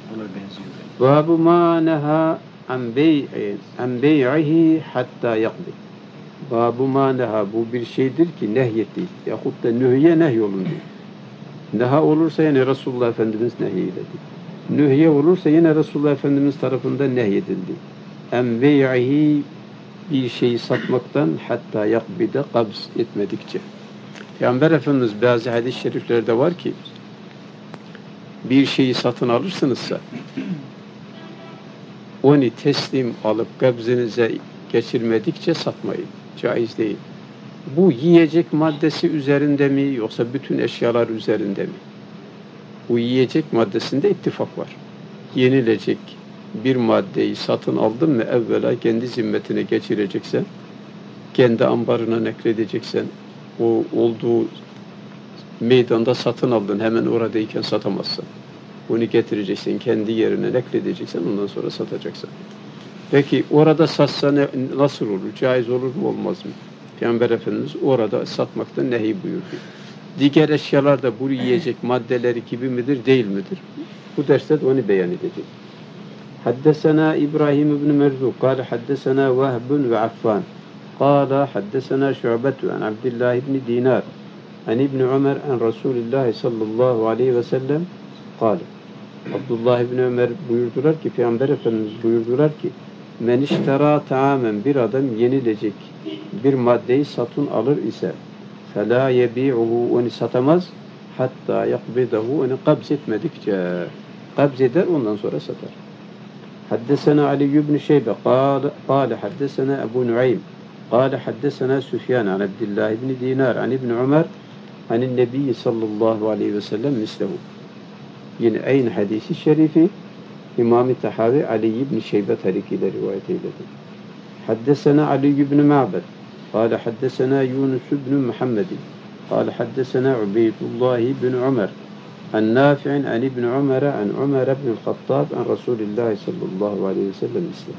Ona benziyor. Babu ma neha an bey'ihi hatta yakdi. Babu ma neha, bu bir şeydir ki nehyetti. Yahut da nühye nehyolundu. Neha olursa yine Resulullah Efendimiz nehyedildi. Nühye olursa yine Resulullah Efendimiz tarafından nehyedildi. En bey'ihi, bir şeyi satmaktan, hatta yakbide, kabz etmedikçe. Peygamber Efendimiz bazı hadis-i şeriflerde var ki bir şeyi satın alırsınızsa onu teslim alıp kabzınıza geçirmedikçe satmayın. Caiz değil. Bu yiyecek maddesi üzerinde mi yoksa bütün eşyalar üzerinde mi? Bu yiyecek maddesinde ittifak var. Yenilecek bir maddeyi satın aldın mı evvela kendi zimmetine geçireceksen, kendi ambarına nakledeceksen, o olduğu meydanda satın aldın, hemen oradayken satamazsın. Bunu getireceksin, kendi yerine nakledeceksen, ondan sonra satacaksın. Peki orada satsa nasıl olur? Caiz olur mu, olmaz mı? Peygamber Efendimiz orada satmaktan nehy buyurdu. Diğer eşyalar da bu yiyecek maddeleri gibi midir, değil midir? Bu derste de onu beyan edecek. Haddesena İbrahim ibn Merzuk, kâle haddesena Vehbun ve Affan, kâle haddesena Şu'betu an Abdullah ibn Dinar, an İbn Ömer an Resulullah sallallahu aleyhi ve sellem, kâle. Abdullah ibn Ömer buyurdular ki, Peygamber Efendimiz buyurdular ki, men iştera tamamen, bir adam yenilecek bir maddeyi satın alır ise فَلَا يَبِيعُهُ, onu satamaz, hatta yakbidahu, onu kabz etmedikçe. Kabz eder, ondan sonra satar. Haddesena Ali ibn Şeybe kâle haddesena Ebu Nuaym kâle haddesena Süfyan an Abdullah ibn Dinar an İbn Ömer anin Nebi sallallahu aleyhi ve sellem mislehu. Yine aynı hadisi şerifi İmam-ı Tahavi Ali ibn Şeybe tarikiyle rivayet eyledi. Haddesena Ali ibn Ma'bed قال حدثنا يونس بن محمد قال حدثنا عبيد الله بن عمر عن نافع عن ابن عمر عن عمر بن الخطاب عن رسول الله صلى الله عليه وسلم مثله.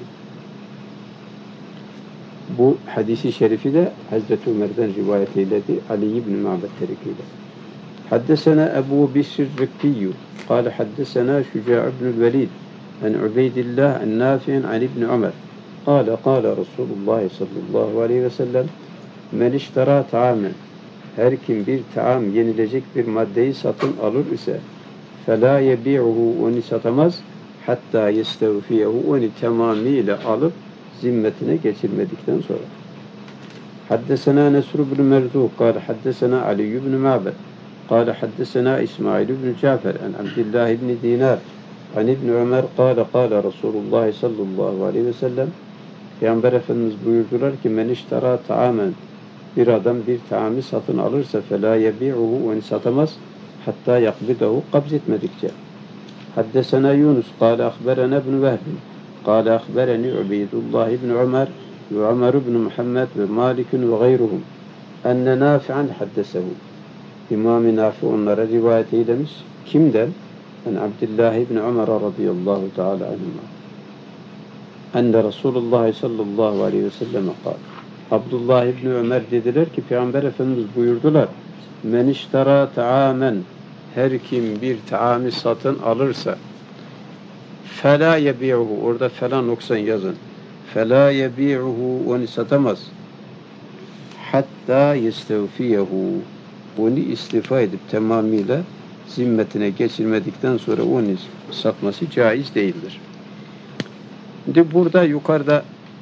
Bu hadisi şerifi de Hazreti Ömer'den rivayet eyledi, Ali ibn Ma'bed tarikiyle. Haddesena Ebu Bisr Rıkkiyyu قال حدثنا شجاع بن الوليد عن عبيد الله عن نافع عن ابن عمر قال رسول الله sallallahu aleyhi ve sellem men iştara ta'amen, her kim bir taam, yenilecek bir maddeyi satın alır ise فَلَا يَبِيعُهُ, onu satamaz, hatta يَسْتَوْفِيَهُ, onu tamamıyla alıp zimmetine geçirmedikten sonra. Haddesena Nesr ibn Merzuk kâle haddesena Ali ibn Ma'bed kâle haddesena İsmail ibn Cafer an Abdullah ibn Dinar an İbn Ömer kâle Resulullah sallallahu aleyhi ve sellem, Peygamber Efendimiz buyurdular ki men iştara taamen, bir adam bir taamı satın alırsa فَلَا يَبِيعُهُ, onu satamaz, hatta yakbidahu, kabz etmedikçe. Haddesena Yunus kâle ahberena ibn Vehbin kâle ahbereni Ubeydullah ibn Ömer ve Ömer ibn Muhammed ve Malikun ve gayruhum enne Nafi'an haddesehu. İmam-ı Nafi onlara rivayet eylemiş. Kimden? En Abdullah ibn Ömer radıyallahu teala anhuma. Enne Resulullah sallallahu aleyhi ve sellem kâle. Abdullah ibn Ömer dediler ki Peygamber Efendimiz buyurdular. Men iştara taamen, her kim bir taamı satın alırsa فَلَا يَبِيعُهُ, orada falan noksan yazın. فَلَا يَبِيعُهُ, onu satamaz. Hatta يَسْتَوْفِيَهُ, onu istifa edip tamamıyla zimmetine geçirmedikten sonra onu satması caiz değildir. Şimdi burada yukarıda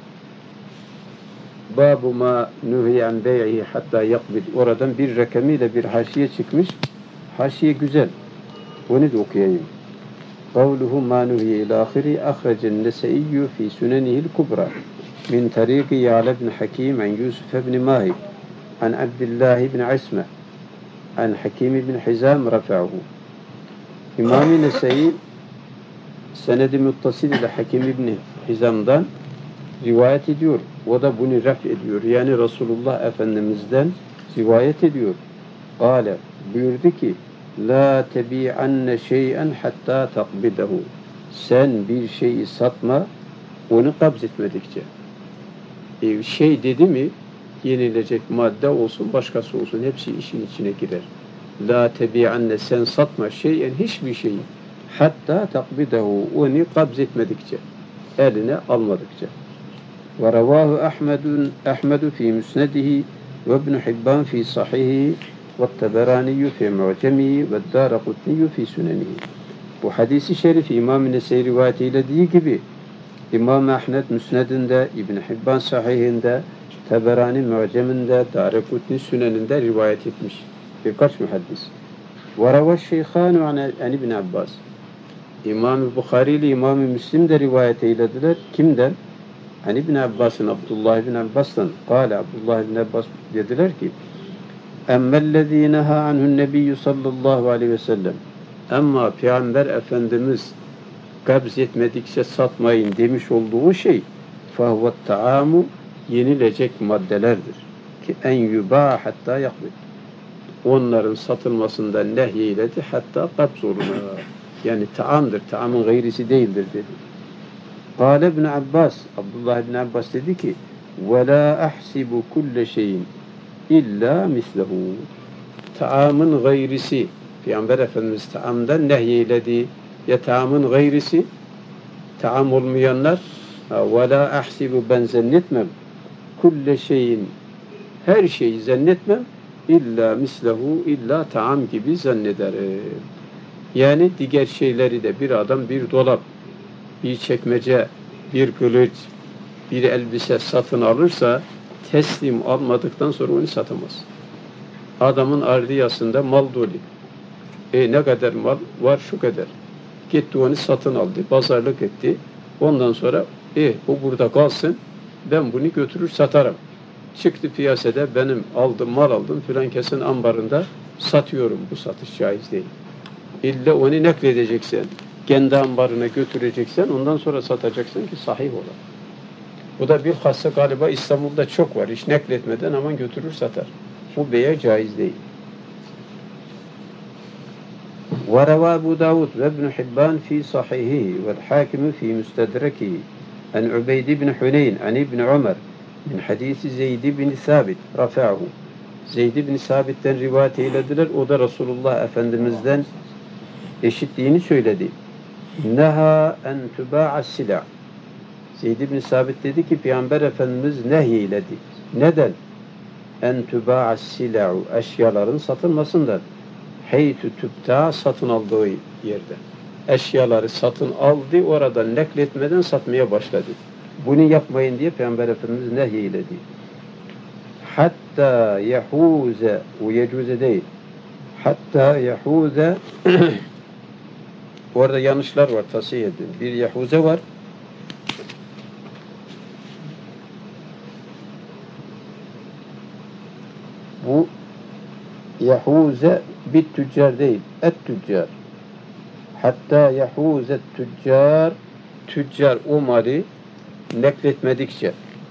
Babu ma nuhiyen bey'i hatta yakbid, oradan bir rakamıyla bir haşiye çıkmış. Haşiye güzel. Onu da okuyayım. Kavluhu ma nuhiye ila ahiri ahracen nese'iyyü fi sünenihil kubra min tariqi Ya'la ibn Hakim an Yusuf ibn Mahik an Abdullah ibn Asma an Hakim ibn Hizam rafa'uhu. İmam-ı Nese'i senedi muttasil ile Hakim ibn Hizam'dan rivayet ediyor. O da bunu raf ediyor. Yani Resulullah Efendimiz'den rivayet ediyor. Kâle, buyurdu ki la tebi'anne şey'en hatta takbidehu. Sen bir şeyi satma, onu kabz etmedikçe. Şey dedi mi, yenilecek madde olsun, başkası olsun, hepsi işin içine girer. La tebi'anne, sen satma şey'en, hiçbir şeyi. hatta takbidehu, onu kabz etmedikçe, eline almadıkça. Ve ravahu Ahmedu fi müsnedihi ve İbn Hibban fi sahihi ve Taberaniyu fi mu'cemihi ve Daraqutniyu fi sünenihi. Bu hadisi şerif İmam-ı Nese'i rivayet eylediği gibi İmam Ahmed Müsned'inde, İbn Hibban Sahih'inde, Taberani Mu'cem'inde, Daraqutni Sünen'inde rivayet etmiş birkaç muhaddis. Ve rava şeyhanu an İbn Abbas. İmam-ı Bukhari ile İmam-ı Müslim de rivayet eylediler. Kimden? Hani İbn Abbas'ın, Abdullah ibn Abbas'tan, kâle Abdullah ibn Abbas dediler ki, emmellezî neha anhun nebiyyü sallallahu aleyhi ve sellem. Ama Peygamber Efendimiz kabz etmedikçe satmayın demiş olduğu şey, fahvet ta'amu, yenilecek maddelerdir. Ki en yubâ hatta yakbid. Onların satılmasından nehyeyledi, hatta kabz oluna. Yani taamdır, taamın gayrisi değildir dedi. Kâle İbn Abbas, Abdullah ibn Abbas dedi ki, وَلَا أَحْسِبُ كُلَّ şeyin illa mislehu. Taamın gayrisi, Peygamber Efendimiz taamdan nehyeyledi. Ya taamın gayrisi, taam olmayanlar, وَلَا أَحْسِبُ ben zannetmem, kulle şeyin, her şeyi zannetmem, illa mislehu, illa taam gibi zannederim. Yani diğer şeyleri de bir adam bir dolap, bir çekmece, bir kılıç, bir elbise satın alırsa teslim almadıktan sonra onu satamaz. Adamın ardiyasında mal dolu. Ne kadar mal var? Şu kadar. Gitti onu satın aldı, pazarlık etti. Ondan sonra bu burada kalsın, ben bunu götürür satarım. Çıktı piyasada, benim aldım, mal aldım filan kesin ambarında satıyorum. Bu satış caiz değil. İlla onu nakledeceksin, kendi ambarına götüreceksen, ondan sonra satacaksın ki sahih ola. Bu da bir hassa galiba İstanbul'da çok var. Hiç nakletmeden hemen götürür satar. Bu beye caiz değil. وروى أبو داود وابن حبان في صحيحه والحاكم في مستدركه عن عبيد بن حنين عن ابن عمر من حديث زيد بن ثابت رفعه. Zeyd ibn Sabit'ten rivayet eylediler. O da Resulullah Efendimiz'den eşitliğini söyledi. Neha en tübâ'as sila. Zeyd ibn Sabit dedi ki Peygamber Efendimiz nehyiledi. Neden? En tübâ'as sila'u, eşyaların satılmasından. Heytü tübta, satın aldığı yerde. Eşyaları satın aldı, oradan nakletmeden satmaya başladı. Bunu yapmayın diye Peygamber Efendimiz nehyiledi. Hatta yahuze, o yecuze değil. Hatta yahuze orada yanlışlar var, tasih edin. Bir yahuze var. Bu yahuze bir tüccar değil, et tüccar. Hatta yahuze tüccar, tüccar o mali nakletmedikçe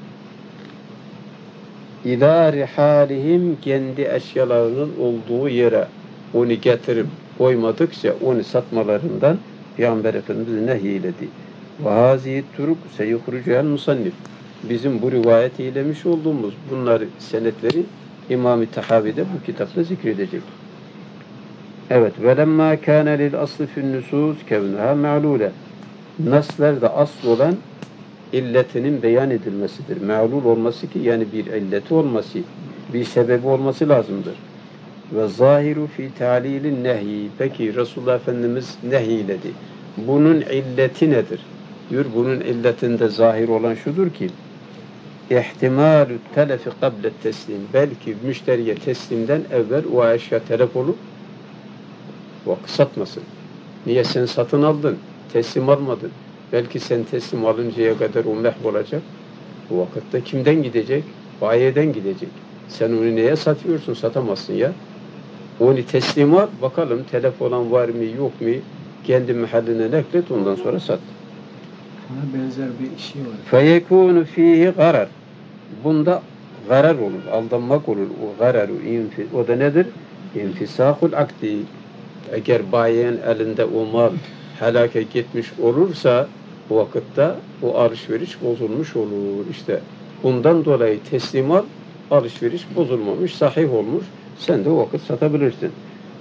İlâ rihalihim, kendi eşyalarının olduğu yere onu getirip koymadıkça onu satmalarından Peygamber Efendimiz nehyiledi. Ve hâzihi turuk seyuhrucu'el musannif. Bizim bu rivayet eylemiş olduğumuz bunları, senetleri İmam-ı Tahavi'de bu kitapta zikredecek. Evet. Ve lemmâ kâne lil aslı fin nusûs kevnâhâ me'lûle. Naslerde asıl olan illetinin beyan edilmesidir. Me'lul olması ki yani bir illeti olması, bir sebebi olması lazımdır. Ve zahiru fi ta'lilin nehi. Peki Resulullah Efendimiz nehyiledi. Bunun illeti nedir? Diyor bunun illetinde zahir olan şudur ki ihtimalü telefi kable teslim. Belki müşteriye teslimden evvel o eşya telef olup o satmasın. Niye sen satın aldın? Teslim almadın. Belki sen teslim alıncaya kadar o mahvolacak. Bu vakitte kimden gidecek? Bayiden gidecek. Sen onu neye satıyorsun? Satamazsın ya. Onu teslim al. Bakalım telef olan var mı yok mu? Kendi mahalline naklet. Ondan sonra sat. Buna benzer bir şey var. Feyekûnü fîhî garar. Bunda garar olur. Aldanmak olur. O gararu. O da nedir? İnfisâhul akdi. Eğer bayiyen elinde o mal helake gitmiş olursa o vakitte o alışveriş bozulmuş olur. İşte bundan dolayı teslim al, alışveriş bozulmamış, sahih olmuş. Sen de o vakit satabilirsin.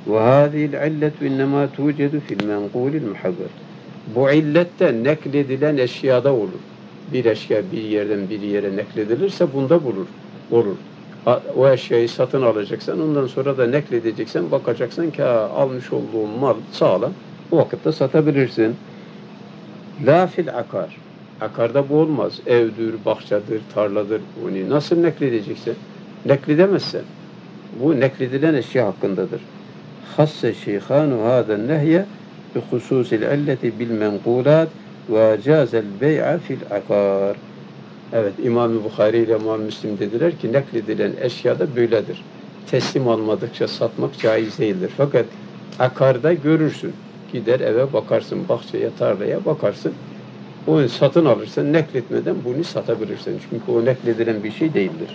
وهذه العلة إنما توجد في المنقول المحبر. Bu illette nekledilen eşyada olur. Bir eşya bir yerden bir yere nekledilirse bunda olur. O eşyayı satın alacaksan, ondan sonra da nekledeceksen, bakacaksın ki almış olduğun mal sağlam, o vakitte satabilirsin. La fil akar. Akarda bu olmaz. Evdir, bahçedir, tarladır. Onu nasıl nekledeceksin? Nekledemezsen. Bu nekledilen eşya hakkındadır. Hasse şeyhanu hâden nehye bi hususil illeti bil menkulat ve cazel bey'a fil akar. Evet, İmam-ı Bukhari ile İmam Müslim dediler ki nekledilen eşyada böyledir. Teslim almadıkça satmak caiz değildir. Fakat akarda görürsün. Gider eve bakarsın, bahçeye, tarlaya bakarsın. Onu satın alırsan, nekletmeden bunu satabilirsin. Çünkü o nekledilen bir şey değildir.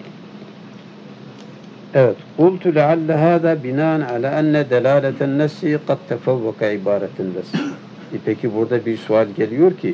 Evet. Kultu lealle hâzâ binâen alâ enne delâleten nessi kad tefevveka ibaretin nessi. Peki burada bir sual geliyor ki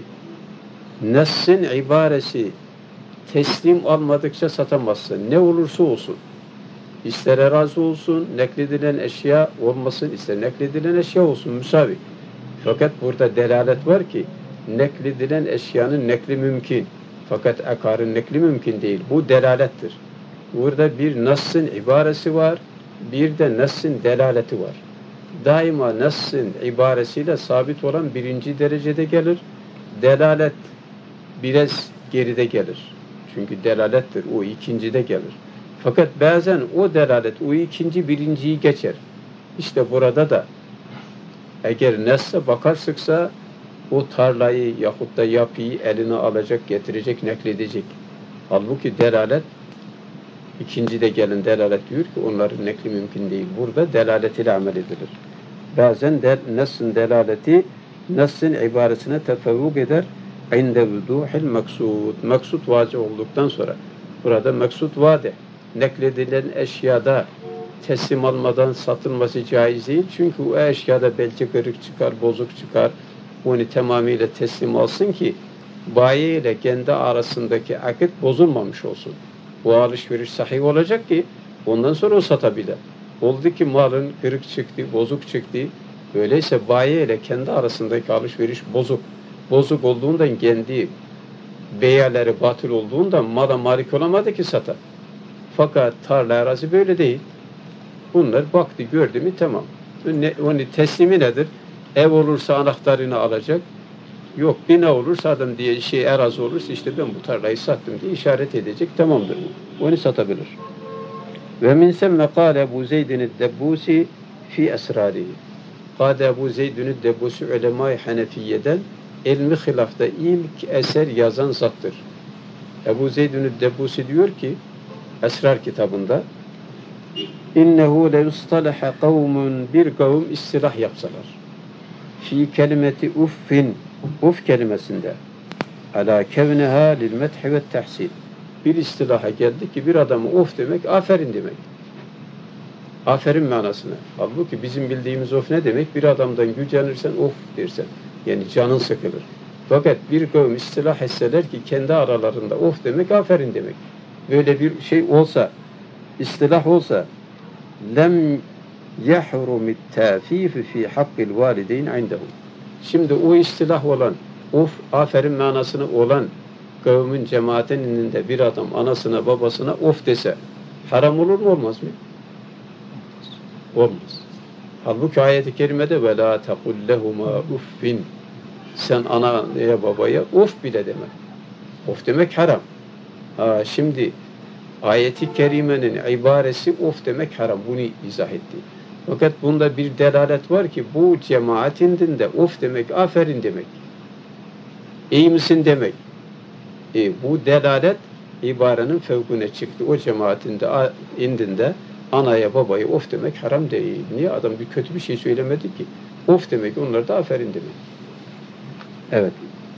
Nessin ibaresi teslim almadıkça satamazsın. Ne olursa olsun. İster erazi olsun, nekledilen eşya olmasın, ister nekledilen eşya olsun, müsavi. Fakat burada delalet var ki nekledilen eşyanın nekli mümkün. Fakat akarın nekli mümkün değil. Bu delalettir. Burada bir Nessin ibaresi var, bir de Nessin delaleti var. Daima Nessin ibaresiyle sabit olan birinci derecede gelir. Delalet biraz geride gelir. Çünkü delalettir. O ikincide gelir. Fakat bazen o delalet, o ikinci birinciyi geçer. İşte burada da eğer nesle bakarsıksa o tarlayı yahut da yapıyı eline alacak, getirecek, nekledecek. Halbuki delalet ikincide gelen delalet diyor ki onların nekli mümkün değil. Burada delalet ile amel edilir. Bazen nessin delaleti nessin ibaresine tefevvuk eder. İnde vuduhil maksud. Maksud vacih olduktan sonra burada maksud vade. Nekledilen eşyada teslim almadan satılması caiz değil. Çünkü o eşyada belki kırık çıkar, bozuk çıkar. Onu tamamıyla teslim alsın ki bayi ile kendi arasındaki akit bozulmamış olsun. Bu alışveriş sahih olacak ki ondan sonra o satabilir. Oldu ki malın kırık çıktı, bozuk çıktı. Öyleyse bayi ile kendi arasındaki alışveriş bozuk. Bozuk olduğundan kendi beyaları batıl olduğundan mala malik olamadı ki satar. Fakat tarla arazi böyle değil. Bunlar baktı gördü mü tamam. Onu teslimi nedir? Ev olursa anahtarını alacak. Yok bina olursa adam diye şey arazi olursa işte ben bu tarlayı sattım diye işaret edecek. Tamamdır. Onu satabilir. Ve min semme kâle Ebu Zeydin Debbusi fi esrarihi. Kâle Ebu Zeydin Debbusi ulema-i Hanefiye'den ilmi hilafta ilk eser yazan zattır. Ebu Zeydin Debbusi diyor ki Esrar kitabında innehu le ustalaha kavmun bir kavim istilah yapsalar fi kelimeti uffin uf kelimesinde ala kevneha lil methi ve tahsin bir istilaha geldi ki bir adamı uf demek aferin demek. Aferin manasına. Halbuki bizim bildiğimiz of ne demek? Bir adamdan gücenirsen of dersen. Yani canın sıkılır. Fakat bir kavim istilah etseler ki kendi aralarında of demek aferin demek. Böyle bir şey olsa, istilah olsa lem yahrumit tafifi fi hakkil valideyn indehum. Şimdi o istilah olan, of aferin manasını olan kavmin cemaatinin de bir adam anasına babasına of dese haram olur mu olmaz mı? Olmaz. Halbuki ayet-i kerimede ve la tekul lehuma uffin sen anaya babaya of bile deme. Of demek haram. Şimdi ayet-i kerimenin ibaresi of demek haram. Bunu izah etti. Fakat bunda bir delalet var ki bu cemaatin de of demek aferin demek. İyi misin demek. Bu delalet ibarenin fevkine çıktı. O cemaatin de indinde anaya babaya of demek haram değil. Niye? Adam bir kötü bir şey söylemedi ki. Of demek onlar da aferin demek. Evet.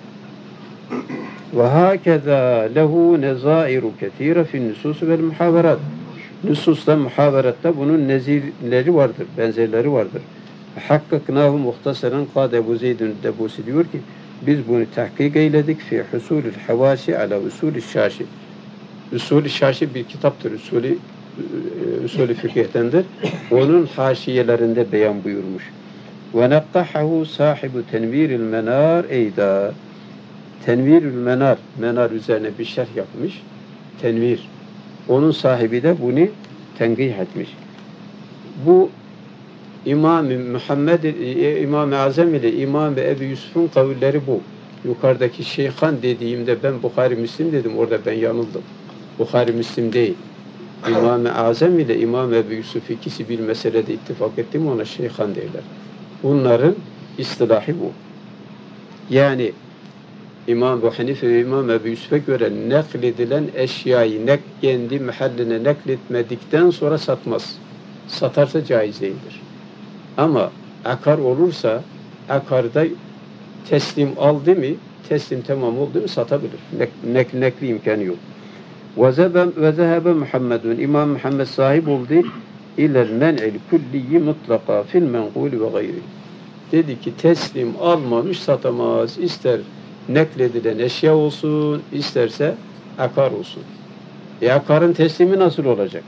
Ve hakeza lehu nezairu ketire fin nusus vel muhaverat. Nususla muhaveratta bunun nezirleri vardır, benzerleri vardır. Hakkaknahu muhtasaren kâde Ebu Zeydin Debbusi diyor ki biz bunu tahkik eyledik fi husulül havasi ala usulü şaşi. Usulü şaşi bir kitaptır. usulü fıkıhtendir. Onun haşiyelerinde beyan buyurmuş. Ve nakkahahu sahibu tenviril menar eyda. Tenvirül menar, menar üzerine bir şerh yapmış. Tenvir. Onun sahibi de bunu tenkih etmiş. Bu İmam-ı Muhammed, İmam-ı Azam ile İmam-ı Ebu Yusuf'un kavulleri bu. Yukarıdaki şeyhan dediğimde ben Bukhari Müslim dedim, orada ben yanıldım. Bukhari Müslim değil. İmam-ı Azam ile İmam-ı Ebu Yusuf ikisi bir meselede ittifak etti mi ona şeyhan derler. Bunların istilahı bu. Yani İmam Ebu Hanife ve İmam Ebu Yusuf'a göre nakledilen eşyayı kendi mahalline nakletmedikten sonra satmaz. Satarsa caiz değildir. Ama akar olursa, akarda teslim aldı mı, teslim tamam oldu mu satabilir. Nekli imkanı yok. Ve zehebe Muhammedun, İmam Muhammed sahip oldu ilel men'il külliyi mutlaka fil menqul ve gayri. Dedi ki teslim almamış satamaz. İster nekledilen eşya olsun, isterse akar olsun. Akarın teslimi nasıl olacak?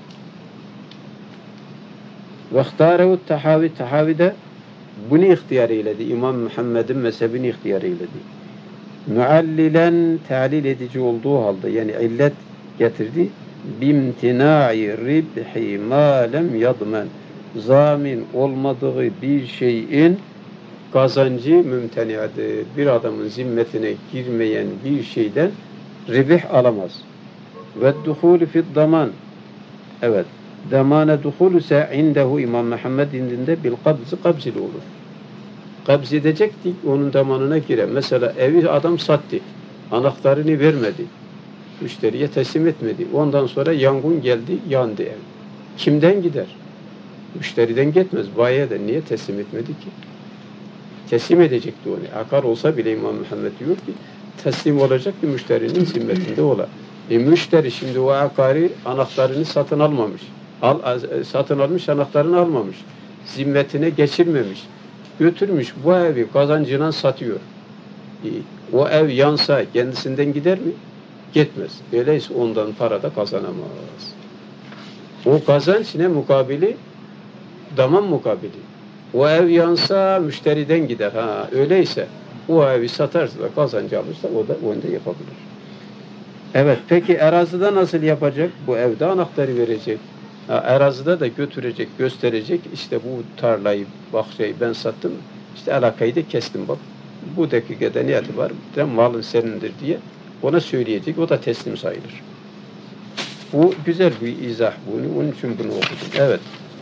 وَاخْتَارَهُ Tahavi, Tahavi de bunu ihtiyar eyledi. İmam Muhammed'in mezhebini ihtiyar eyledi. Muallilen talil edici olduğu halde, yani illet getirdi. Bimtina'i ribhi ma lem yadmen. Zamin olmadığı bir şeyin kazancı mümteniadır. Bir adamın zimmetine girmeyen bir şeyden ribih alamaz. Ve duhulü fid daman. Evet. Damana duhul ise indehu İmam Muhammed indinde bil kabzi ile olur. Kabz edecektik, onun damanına girer. Mesela evi adam sattı. Anahtarını vermedi. Müşteriye teslim etmedi. Ondan sonra yangın geldi, yandı ev. Kimden gider? Müşteriden gitmez. Bayiye de niye teslim etmedi ki? Teslim edecekti onu. Akar olsa bile İmam Muhammed diyor ki teslim olacak ki müşterinin zimmetinde ola. Müşteri şimdi o akarı anahtarını satın almamış. Satın almış, anahtarını almamış. Zimmetine geçirmemiş. Götürmüş bu evi kazancına satıyor. O ev yansa kendisinden gider mi? Gitmez. Öyleyse ondan para da kazanamaz. O kazanç ne mukabili? Daman mukabili. O ev yansa müşteriden gider. Öyleyse o evi satarsa da kazancı alırsa o da onu da yapabilir. Evet, peki arazide nasıl yapacak? Bu evde anahtarı verecek. Arazide de götürecek, gösterecek. İşte bu tarlayı, bahçeyi ben sattım. İşte alakayı da kestim bak. Bu dakikada niyeti var. Malın senindir diye ona söyleyecek. O da teslim sayılır. Bu güzel bir izah bunu. Onun için bunu okudum. Evet.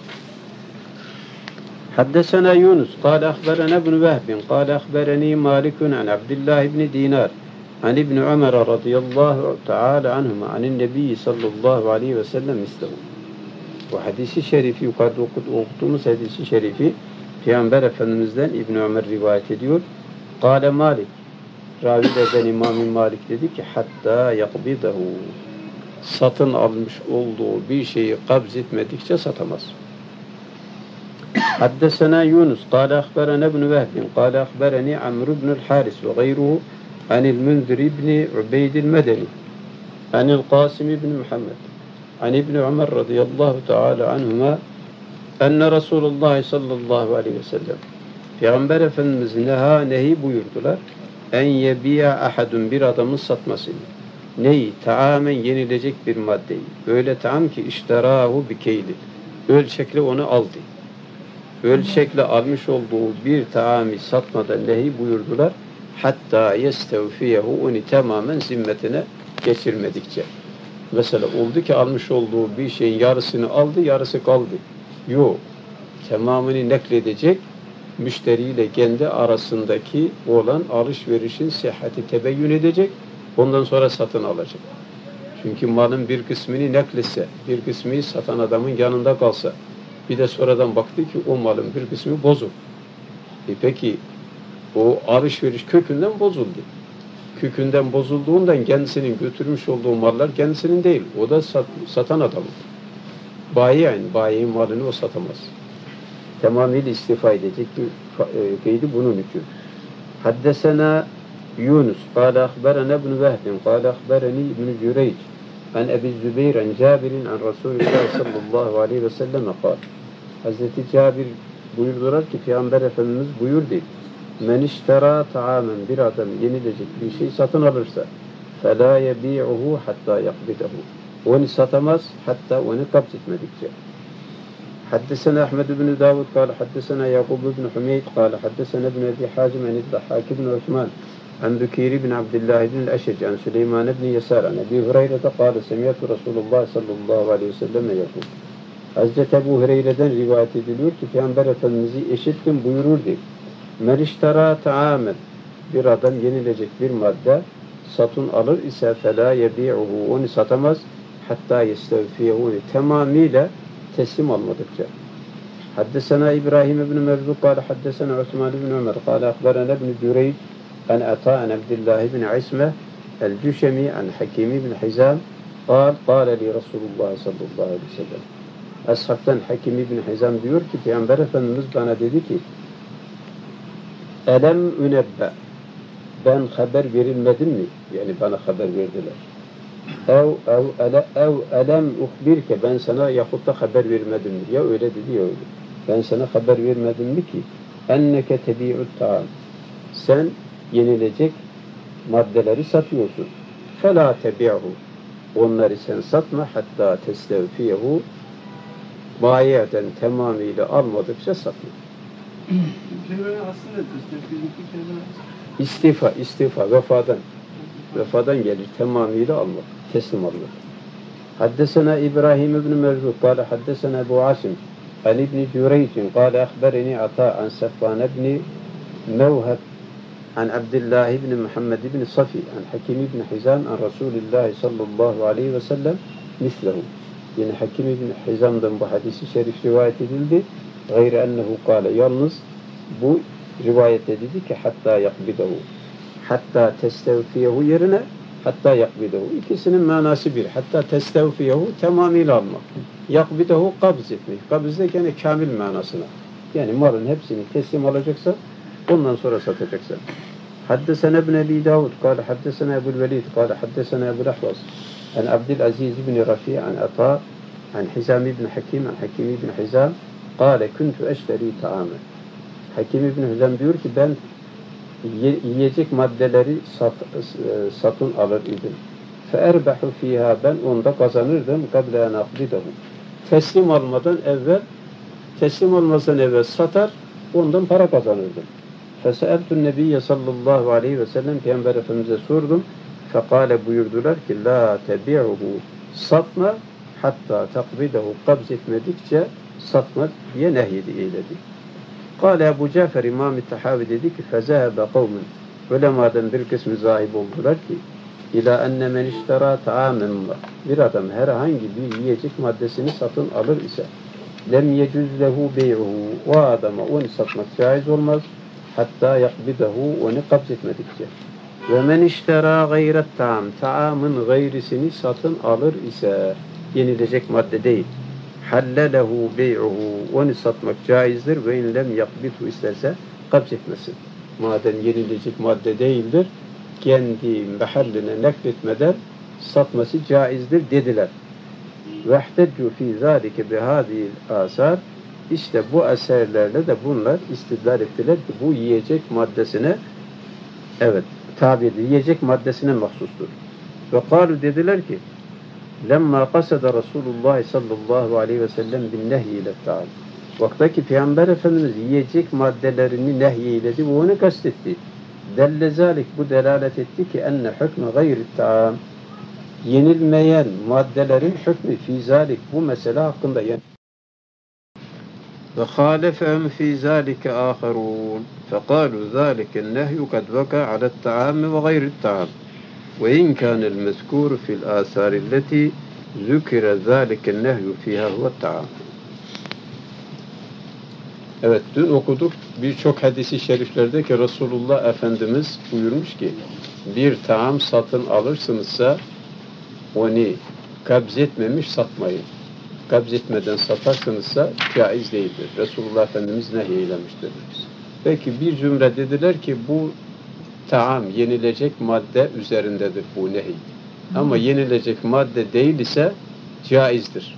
Haddesena Yunus. Kâle ahberene ibn Vehbin. Kâle ahbereni Malikun an Abdullah ibn Dinar. An İbn Ömer radıyallahu teala anhuma. Anin Nebi sallallahu aleyhi ve sellem istedim. Bu hadisi şerifi, yukarıda okuduğumuz hadisi şerifi Peygamber Efendimiz'den İbn Ömer rivayet ediyor. Kâle Malik. Ravilerden İmam-ı Malik dedi ki hatta yakbidahu. Satın almış olduğu bir şeyi kabz etmedikçe satamaz. Haddesena Yunus. Kâle ahberene ibn Vehbin. Kâle ahbereni Amr ibn Haris ve gayruhu anil Münzir ibn Ubeydil Medeni. Anil Qasim ibn Muhammed. An İbn Ömer radıyallahu teala anhuma enne Resulullah sallallahu aleyhi ve sellem Peygamber Efendimiz nehi buyurdular. En yebiya ahadun, bir adamın satmasını. Neyi? Taamen, yenilecek bir maddeyi. Öyle taam ki işterahu bi keyli. Ölçekle onu aldı. Ölçekle almış olduğu bir taami satmadan nehi buyurdular. Hatta yestevfiyehu, onu tamamen zimmetine geçirmedikçe. Mesela oldu ki almış olduğu bir şeyin yarısını aldı, yarısı kaldı. Yok. Tamamını nakledecek, müşteriyle kendi arasındaki olan alışverişin sıhhati tebeyyün edecek, ondan sonra satın alacak. Çünkü malın bir kısmını nakletse, bir kısmı satan adamın yanında kalsa, bir de sonradan baktı ki o malın bir kısmı bozuk. Peki o alışveriş kökünden bozuldu. Kökünden bozulduğundan kendisinin götürmüş olduğu mallar kendisinin değil. O da satan adamın. Bayi yani. Bayi'nin malını o satamaz. Tamamıyla istifa edecek bir kaydı bunun için. Haddesena Yunus. Kâle ahberene ibn Vehbin. Kâle ahbereni ibn Cüreyc. an Ebi Zübeyir an Cabir'in an Resulullah sallallahu aleyhi ve sellem kal. Hazreti Cabir buyurdular ki Peygamber Efendimiz buyurdu. Men iştera taamen, bir adam yenilecek bir şey satın alırsa فَلَا يَبِيعُهُ hatta yakbidehu. Onu satamaz hatta onu kabz etmedikçe. حدثنا أحمد بن داود قال حدثنا يعقوب بن حميد قال حدثنا ابن أبي حازم عن الضحاك بن عثمان عن بكير بن عبد الله بن الأشج عن سليمان بن يسار عن أبي هريرة قال سمعت رسول الله صلى الله عليه وسلم يقول. Hazreti Ebu Hureyre'den rivayet ediliyor ki Peygamber Efendimiz'i işittim buyururdu. Men iştera taamen, bir adam yenilecek bir madde satın alır ise felâ yebi'uhu, onu satamaz hatta yestevfiyehu, tamamıyla teslim almadıkça. Haddesena İbrahim ibn Mevzu kâle haddesena Osman ibn Ömer kâle akbarana ibn Cüreyc an Ata an Abdullah ibn İsme el-Cüşemi an Hakim ibn Hizam kâle li Resulullah sallallahu aleyhi ve sellem. Ashabtan Hakim ibn Hizam diyor ki Peygamber Efendimiz bana dedi ki elem ünebbe, ben haber verilmedim mi? Yani bana haber verdiler. Ev elem uhbirke, ben sana yahut da haber vermedim mi? Ya öyle dedi ya öyle. Ben sana haber vermedim mi ki? Enneke tebi'ut ta'am, sen yenilecek maddeleri satıyorsun. Fela tebi'hu, onları sen satma hatta testevfiyehu, bayiyeden tamamıyla almadıkça satma. İstifa, vefadan gelir, tamamıyla almak, teslim almak. Haddesena İbrahim ibn Mevzu, kâle haddesena Ebu Asim, an İbni Cüreycin, kâle ahbereni Ata, an Safvan ibni Mevheb, an Abdullah ibn Muhammed ibn Safi, an Hakim ibn Hizam, an Resulullah sallallahu aleyhi ve sellem, mislehu. Yani Hakim ibn Hizam'dan bu hadisi şerif rivayet edildi. Gayri ennehu kâle, yalnız bu rivayette dedi ki hatta yakbidehu, hatta testevfiyehu yerine hatta yakbidehu. İkisinin manası bir. Hatta testevfiyehu tamamıyla almak. Yakbidehu kabz etmek. Kabz de gene kamil manasına. Yani malın hepsini teslim alacaksa ondan sonra satacaksa. Haddesena ibn Ebi Davud kâle haddesena Ebu'l Velid kâle haddesena Ebu'l Ahvaz an Abdülaziz ibn Rafi an Ata an Hizam ibn Hakim an Hakim ibn Hizam kâle kuntu eşteri ta'ame. Hakim ibn Hizam diyor ki ben yiyecek maddeleri satın alır idim. Feerbehu fiha, ben onda kazanırdım. Kable en akbidehu, teslim almadan evvel satar, ondan para kazanırdım. Feseeltun nebiyye sallallahu aleyhi ve sellem, Peygamber Efendimiz'e sordum. Fekale, buyurdular ki la tebi'uhu, satma hatta takbidehu, kabz etmedikçe satma diye nehyedi. Kâle Ebu Cafer İmam-ı Tahavi dedi ki fezâhebe kavmin, ulemadan bir kısmı zahib oldular ki İlâ enne men işterâ ta'âmen, bir adam herhangi bir yiyecek maddesini satın alır ise lem yecüz lehu bey'uhu, o adama onu satmak caiz olmaz hatta yakbidehu, onu kabz etmedikçe. Ve men işterâ gayret ta'am, ta'amın gayrisini satın alır ise yenilecek madde değil, hallelehu bey'uhu, onu satmak caizdir ve in lem yakbitu, isterse kabz etmesin. Madem yenilecek madde değildir, kendi mahalline nakletmeden satması caizdir dediler. Vehteccu fî zâlike bihâzîl âsâr, işte bu eserlerle de bunlar istidlal ettiler ki bu yiyecek maddesine, evet tabidir, yiyecek maddesine mahsustur. Ve kâlu, dediler ki lemma kasada Resulullah sallallahu aleyhi ve sellem bin nehyiyle ta'al, vaktaki Peygamber Efendimiz yiyecek maddelerini nehyeyledi ve onu kastetti. Delle zalik, bu delalet etti ki enne hükmü gayri ta'am, yenilmeyen maddelerin hükmü fi zalik, bu mesele hakkında yani. Ve halefehum fi zalike âkharûn fekâlu zâliken nehyu kad veka alel ta'am ve gayri ta'am ve in kânel mezkûru fil âsârilleti zükire zâliken nehyu fîhâ huve ta'am. Evet, dün okuduk birçok hadisi şeriflerde ki Resulullah Efendimiz buyurmuş ki bir taam satın alırsınızsa onu kabz etmemiş satmayın. Kabz etmeden satarsınızsa caiz değildir. Resulullah Efendimiz nehyeylemiştir. Peki bir cümle dediler ki bu taam, yenilecek madde üzerindedir bu nehy. Ama yenilecek madde değil ise caizdir.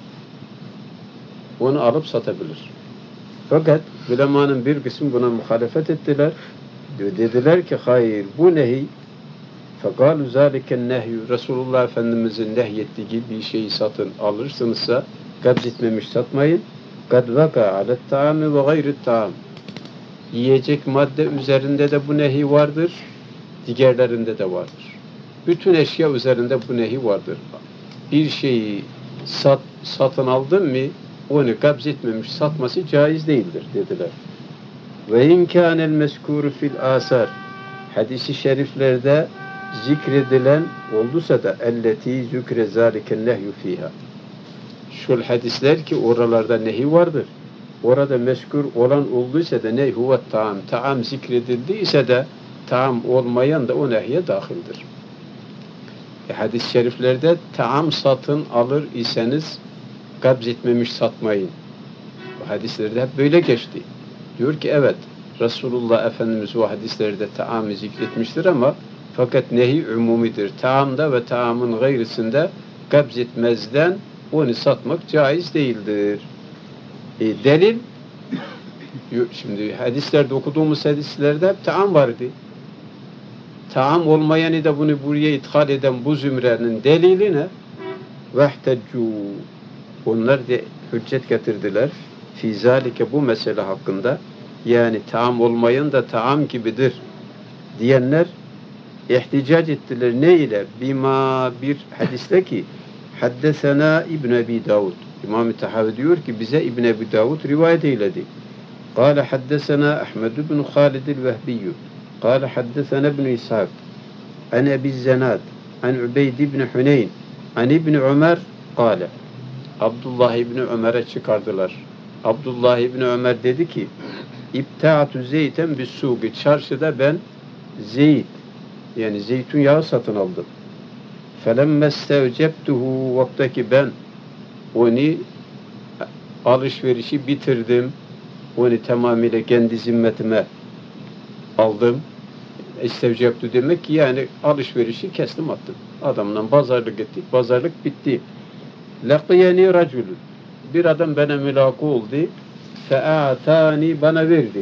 Onu alıp satabilir. Fakat ulemanın bir kısmı buna muhalefet ettiler. Dediler ki hayır, bu nehi فَقَالُ ذَٰلِكَ النَّهْيُ Resulullah Efendimiz'in nehyettiği gibi bir şeyi satın alırsınızsa kabzetmemiş satmayın. قَدْ وَقَعَ عَلَى الطَّعَامِ وَغَيْرِ الطَّعَامِ Yiyecek madde üzerinde de bu nehi vardır, diğerlerinde de vardır. Bütün eşya üzerinde bu nehi vardır. Bir şeyi satın aldın mı, onu kabzetmemiş satması caiz değildir dediler. Ve imkanel meskuru fil asar hadisi şeriflerde zikredilen olduysa da elleti zükre zaliken nehyu fiha. Şu hadisler ki oralarda nehi vardır. Orada mezkur olan olduysa da ne huve taam. Taam zikredildiyse de taam olmayan da o nehye dahildir. Hadis-i şeriflerde taam satın alır iseniz kabzetmemiş satmayın. Bu hadislerde hep böyle geçti. Diyor ki evet Resulullah Efendimiz o hadislerde taamı zikretmiştir ama fakat nehi umumidir. Taamda ve taamın gayrısında kabzetmezden onu satmak caiz değildir. Delil şimdi hadislerde okuduğumuz hadislerde hep taam vardı. Taam olmayanı da bunu buraya ithal eden bu zümrenin delili ne? Vehteccu onlar da hüccet getirdiler. Fî zâlike bu mesele hakkında yani taam olmayan da taam gibidir diyenler ihticac ettiler. Ne ile? Bima bir hadiste ki haddesena İbn Ebi Davud İmam-ı Tahavi diyor ki bize İbn Ebi Davud rivayet eyledi. Kâle haddesena Ahmed ibn Halid el-Vehbiyyü kâle haddesena ibn İshak an Ebi Zenad an Ubeyd ibn Huneyn an İbn Ömer kâle Abdullah İbni Ömer'e çıkardılar. Abdullah İbni Ömer dedi ki İbta'atu zeyten bis suği çarşıda ben zeyt yani zeytun yağı satın aldım. Felemme stevceptuhu vaktaki ben onu alışverişi bitirdim. Onu tamamıyla kendi zimmetime aldım. İstevceptu demek ki yani alışverişi kestim attım. Adamla pazarlık ettik. Pazarlık bitti. Laqiyani raculun. Bir adam bana mülaka oldu. Fe'atani bana verdi.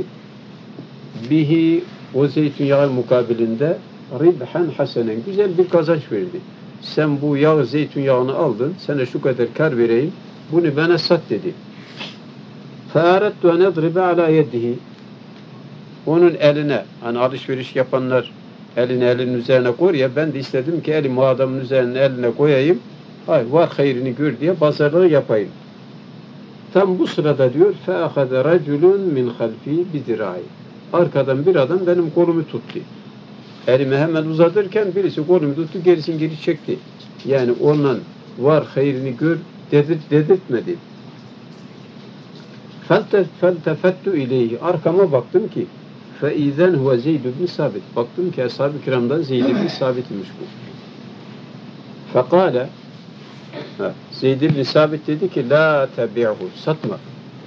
Bihi o zeytinyağı mukabilinde ribhan hasenen güzel bir kazanç verdi. Sen bu yağ zeytinyağını aldın. Sana şu kadar kar vereyim. Bunu bana sat dedi. Fe'arettu en edribe ala yedihi. Onun eline hani alışveriş yapanlar elinin üzerine koyar ya ben de istedim ki elimi o adamın üzerine eline koyayım. Hayır, var hayrını gör diye pazarlığı yapayım. Tam bu sırada diyor فَاَخَذَ رَجُلٌ مِنْ خَلْفِي بِذِرَائِ Arkadan bir adam benim kolumu tuttu. Elimi hemen uzatırken birisi kolumu tuttu, gerisini geri çekti. Yani ondan var hayrını gör dedirtmedi. فَالْتَفَتُّ اِلَيْهِ Arkama baktım ki فَاِذَنْ هُوَ زَيْدُ بْنِ sabit. Baktım ki Ashab-ı Kiram'dan Zeyd ibn Sabit imiş bu. فَقَالَ Zeyd ibn Sabit dedi ki la tebi'hu satma.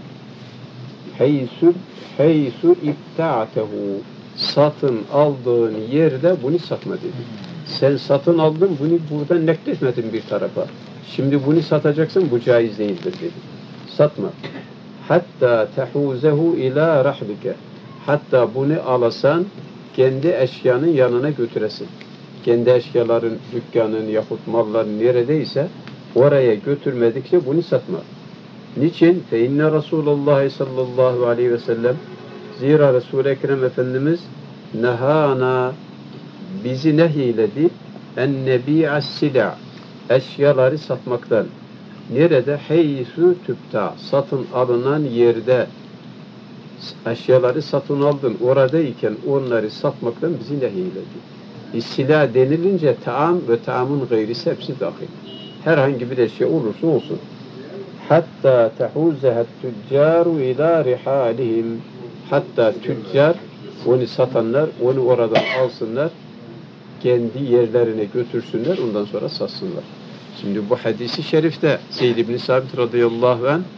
Heysu ibta'tehu satın aldığın yerde bunu satma dedi. Sen satın aldın bunu buradan nakletmedin bir tarafa. Şimdi bunu satacaksın bu caiz değildir dedi. Satma. Hatta tehuzehu ila rahlike. Hatta bunu alasan kendi eşyanın yanına götüresin. Kendi eşyaların, dükkanın yahut malların neredeyse oraya götürmedikçe bunu satma. Niçin? فَاِنَّ Resulullah sallallahu aleyhi ve sellem zira Resul-i Ekrem Efendimiz nehana bizi nehyiledi en nebi'as sila eşyaları satmaktan. Nerede? Heysu tüpta satın alınan yerde eşyaları satın aldın. Oradayken onları satmaktan bizi nehyiledi. Sila denilince taam ve taamın gayrisi hepsi dahil. Herhangi bir eşya olursa olsun. Hatta tehuzehet tüccaru ila rihalihim. Hatta tüccar, onu satanlar, onu oradan alsınlar, kendi yerlerine götürsünler, ondan sonra satsınlar. Şimdi bu hadisi şerifte Zeyd ibn Sabit radıyallahu anh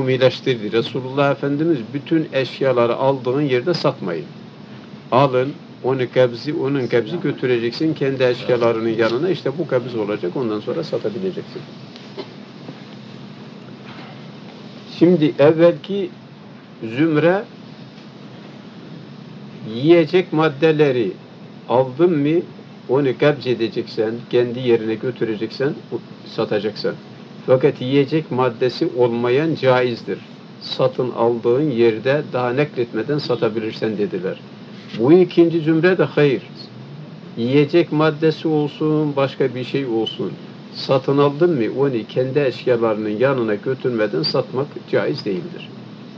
ümumileştirdi. Resulullah Efendimiz bütün eşyaları aldığın yerde satmayın. Alın, onun kabzi götüreceksin kendi eşyalarının yanına. İşte bu kabz olacak. Ondan sonra satabileceksin. Şimdi evvelki zümre yiyecek maddeleri aldın mı onu kabz edeceksen, kendi yerine götüreceksen, satacaksın. Fakat yiyecek maddesi olmayan caizdir. Satın aldığın yerde daha nakletmeden satabilirsen dediler. Bu ikinci zümre de hayır. Yiyecek maddesi olsun, başka bir şey olsun. Satın aldın mı onu kendi eşyalarının yanına götürmeden satmak caiz değildir.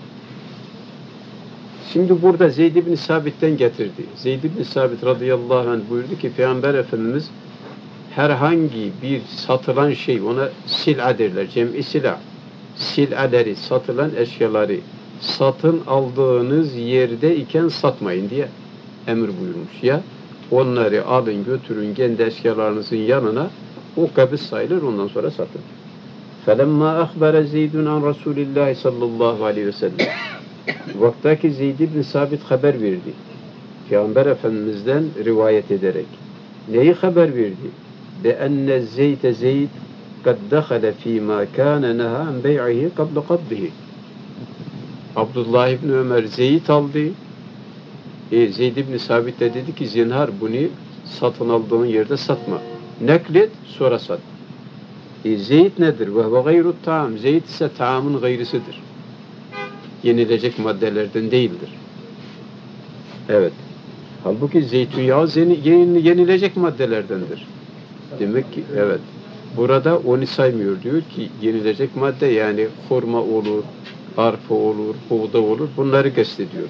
Şimdi burada Zeyd ibn Sabit'ten getirdi. Zeyd ibn Sabit radıyallahu anh buyurdu ki Peygamber Efendimiz herhangi bir satılan şey, ona sil'a derler, cem'i sil'a. Sil'aleri, satılan eşyaları satın aldığınız yerde iken satmayın diye emir buyurmuş. Ya onları alın götürün kendi eşyalarınızın yanına, o kabız sayılır, ondan sonra satın. فَلَمَّا أَخْبَرَ زَيْدٌ عَنْ رَسُولِ اللّٰهِ sallallahu aleyhi ve sellem. Vaktaki Zeyd ibn Sabit haber verdi. Peygamber Efendimiz'den rivayet ederek. Neyi haber verdi? بِأَنَّ الزَّيْتَ زَيْدٌ قَدْ دَخَلَ ف۪ي مَا كَانَ نَهَا عَنْ بَيْعِهِ قَبْلَ قَبْضِهِ. Abdullah ibn Ömer Zeyd aldı. Zeyd ibn Sabit de dedi ki zinhar bunu satın aldığın yerde satma. Neklet sonra sat. Zeyd nedir? وَهُوَ غَيْرُ الطَّعَامِ. Zeyd ise taamın gayrısıdır. Yenilecek maddelerden değildir. Evet. Halbuki zeytinyağı yenilecek maddelerdendir. Demek ki evet. Burada onu saymıyor. Diyor ki yenilecek madde yani hurma olur, arpa olur, buğda olur. Bunları kastediyor.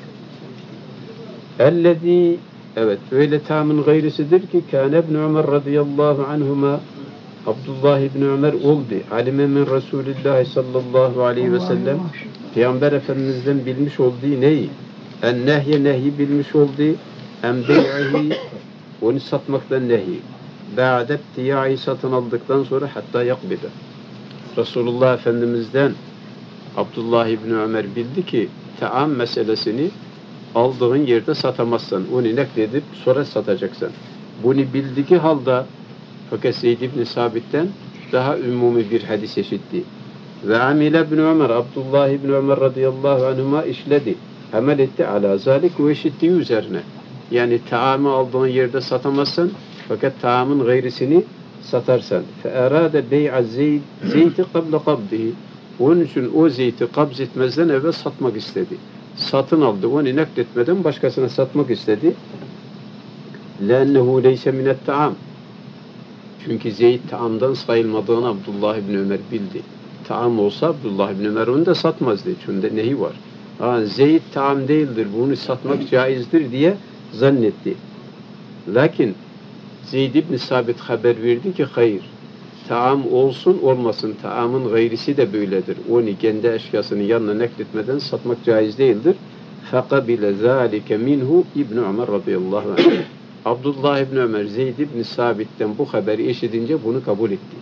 Ellezî evet öyle tamın gayrisidir ki Kâne ibn Ömer radıyallahu anhuma Abdullah ibn Ömer oldu. Alime min Resulillah sallallahu aleyhi ve sellem Peygamber Efendimiz'den bilmiş olduğu neyi? En-nehye nehi bilmiş olduğu en-bey'ihi onu satmaktan nehi. Ba'de ibtiyâ'i satın aldıktan sonra hatta yakbide. Resulullah Efendimiz'den Abdullah ibn Ömer bildi ki taam meselesini aldığın yerde satamazsan. Onu nakledip sonra satacaksın. Bunu bildiği halde fakat Zeyd ibn Sabit'ten daha umumi bir hadis eşitti. Ve amile ibn Ömer, Abdullah ibn Ömer radıyallahu anhuma işledi. Amel etti ala zalik ve eşittiği üzerine. Yani taamı aldığın yerde satamazsan fakat taamın gayrisini satarsan. Fe erade bey'a zeyti qabla qabdihi. Onun için o zeyti kabz etmezden evvel satmak istedi. Satın aldı. Onu nakletmeden başkasına satmak istedi. لَاَنَّهُ لَيْسَ مِنَ التَّعَامِ. Çünkü Zeyd taamdan sayılmadığını Abdullah ibn Ömer bildi. Taam olsa Abdullah ibn Ömer onu da satmazdı. Çünkü nehi var. Zeyd taam değildir. Bunu satmak caizdir diye zannetti. Lakin Zeyd ibn Sabit haber verdi ki hayır. Taam olsun olmasın. Taamın gayrisi de böyledir. Onu kendi eşyasının yanına nakletmeden satmak caiz değildir. فَقَبِلَ ذَٰلِكَ مِنْهُ İbn Ömer radıyallahu anh. Abdullah ibn Ömer Zeyd ibn Sabit'ten bu haberi işitince bunu kabul etti.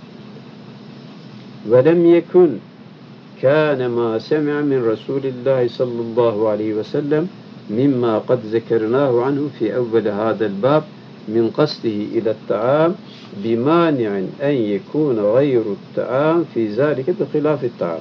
وَلَمْ يَكُنْ كَانَ مَا سَمِعَ مِنْ رَسُولِ اللّٰهِ sallallahu aleyhi ve sellem مِمَّا قَدْ ذَكَرْنَاهُ عَنْهُ فِي أَوَّلِ هَذَا الْبَابِ مِنْ قَصْدِهِ إِلَى الطَّعَامِ بِمَانِعٍ أَنْ يَكُونَ غَيْرُ الطَّعَامِ فِي ذَٰلِكَ بِخِلَافِ الطَّعَامِ.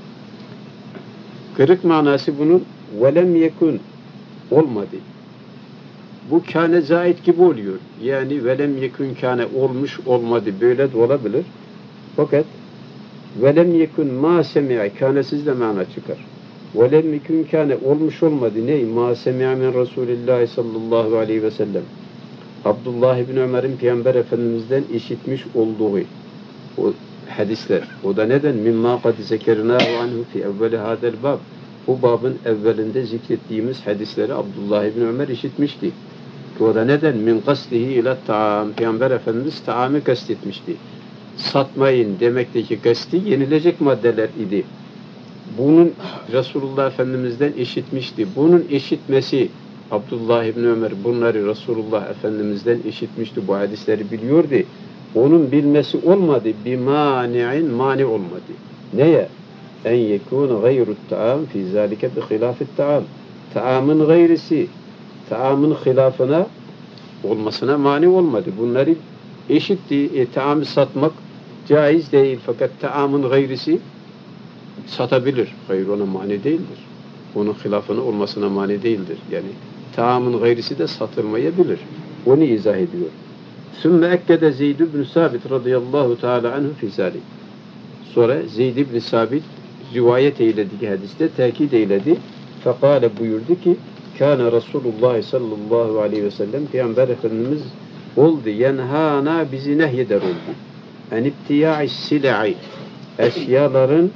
Kırık manası bunun وَلَمْ يَكُنْ olmadı. Bu kâne zait gibi oluyor. Yani velem yekun kâne olmuş olmadı. Böyle de olabilir. Fakat velem yekun ma semi'a kânesiz de mana çıkar. Velem yekun kâne olmuş olmadı. Ney? Ma semi'a min Resulillah sallallahu aleyhi ve sellem. Abdullah ibn Ömer'in Peygamber Efendimiz'den işitmiş olduğu o hadisler. O da neden? Mimma kad zekernâhu anhu fi evveli hadel bab. Bu babın evvelinde zikrettiğimiz hadisleri Abdullah ibn Ömer işitmişti. O da neden? Min kasdihi ila taam. Peygamber Efendimiz taamı kastetmişti. Satmayın demekteki kasti yenilecek maddeler idi. Bunun Resulullah Efendimiz'den işitmişti. Bunun işitmesi Abdullah ibn Ömer bunları Resulullah Efendimiz'den işitmişti. Bu hadisleri biliyordu. Onun bilmesi olmadı. Bir mani'in mani olmadı. Neye? En yekûne gayrut taam fi zâlike bi khilâfit taam. Taamın gayrisi taamın hilafına olmasına mani olmadı. Bunları eşitti. Taamı satmak caiz değil. Fakat taamın gayrisi satabilir. Hayır, ona mani değildir. Onun hilafına olmasına mani değildir. Yani taamın gayrisi de satılmayabilir. Onu izah ediyor. Sümme ekkede Zeyd ibn Sabit radıyallahu teala anhu fi zalik. Sonra Zeyd ibn Sabit rivayet eyledi hadiste, tekit eyledi. Fekale buyurdu ki Kâne Resulullah sallallahu aleyhi ve sellem Peygamber Efendimiz oldu. Yenhana bizi nehyeder oldu. En ibtiya'i silai eşyaların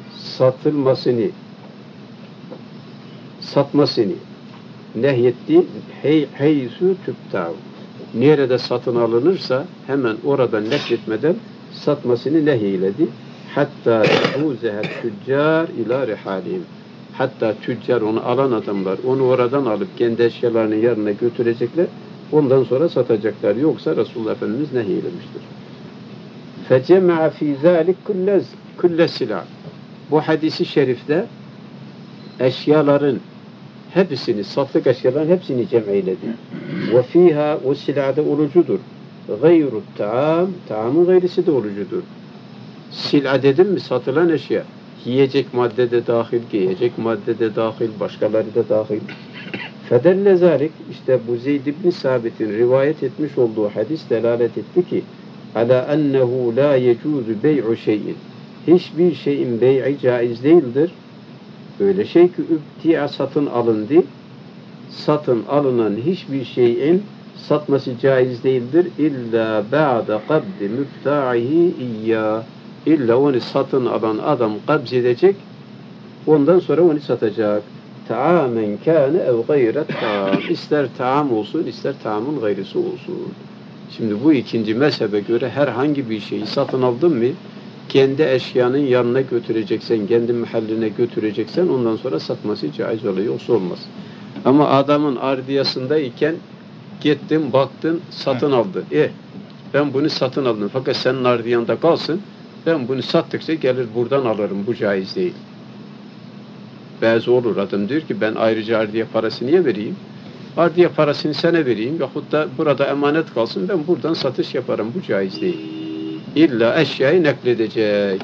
satmasını nehyetti. Heysu tübtâv. Nerede satın alınırsa hemen oradan nakletmeden satmasını nehyiledi. Hatta buzehet tüccar ila rihalihim. Hatta tüccar, onu alan adamlar, onu oradan alıp kendi eşyalarının yanına götürecekler. Ondan sonra satacaklar. Yoksa Resulullah Efendimiz nehyeylemiştir. Fecema'a fî zâlik kulle silah. Bu hadisi şerifte eşyaların hepsini, satlık eşyaların hepsini cem'eyledi. Ve fîhâ, o silahda olucudur. Gayrut ta'am, ta'amın gayrisi de olucudur. Sil'a dedim mi satılan eşya. Yiyecek madde de dahil, giyecek madde de dahil, başkaları da dahil. Fedelle zalik, işte bu Zeyd ibn Sabit'in rivayet etmiş olduğu hadis delalet etti ki ala ennehu la yecuzu bey'u şeyin. Hiçbir şeyin bey'i caiz değildir. Öyle şey ki übti'a satın alındı. Satın alınan hiçbir şeyin satması caiz değildir. İlla ba'da kabdi mübta'ihi iyyâ. İlla onu satın alan adam kabz edecek, ondan sonra onu satacak. Ta'amen kâne ev gayret ta'am. İster ta'am olsun, ister ta'amın gayrisi olsun. Şimdi bu ikinci mezhebe göre herhangi bir şeyi satın aldın mı, kendi eşyanın yanına götüreceksen, kendi mahalline götüreceksen, ondan sonra satması caiz oluyor, yoksa olmaz. Ama adamın ardiyasındayken gittin, baktın, satın aldın. Ben bunu satın aldım, fakat senin ardiyanda kalsın, ben bunu sattıkça gelir buradan alırım, bu caiz değil. Bazı olur, adam diyor ki ben ayrıca ardiye parası niye vereyim? Ardiye parasını sana vereyim, yahut da burada emanet kalsın, ben buradan satış yaparım, bu caiz değil. İlla eşyayı nakledecek.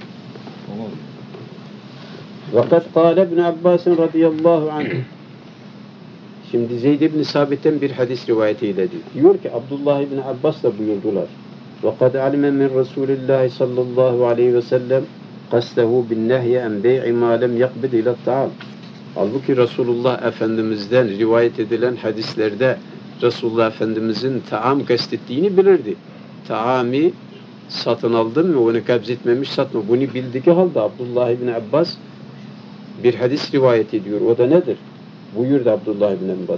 Fakat kâle İbn Abbas radıyallahu anh. Şimdi Zeyd ibn Sabit'ten bir hadis rivayet eyledi. Diyor ki Abdullah ibn Abbas da buyurdular. وَقَدْ عَلِمَ مِنْ رَسُولِ اللّٰهِ sallallahu aleyhi ve sellem قَسْتَهُ بِالنَّهْيَ اَنْ بَيْعِ مَا لَمْ يَقْبِدْ اِلَى الطَّعَامِ. Halbuki Resulullah Efendimiz'den rivayet edilen hadislerde Resulullah Efendimiz'in taam kastettiğini bilirdi. Taami satın aldın mı, onu kabzetmemiş satma. Bunu bildiği halde Abdullah ibn Abbas bir hadis rivayet ediyor. O da nedir? Buyurdu Abdullah ibn Abbas.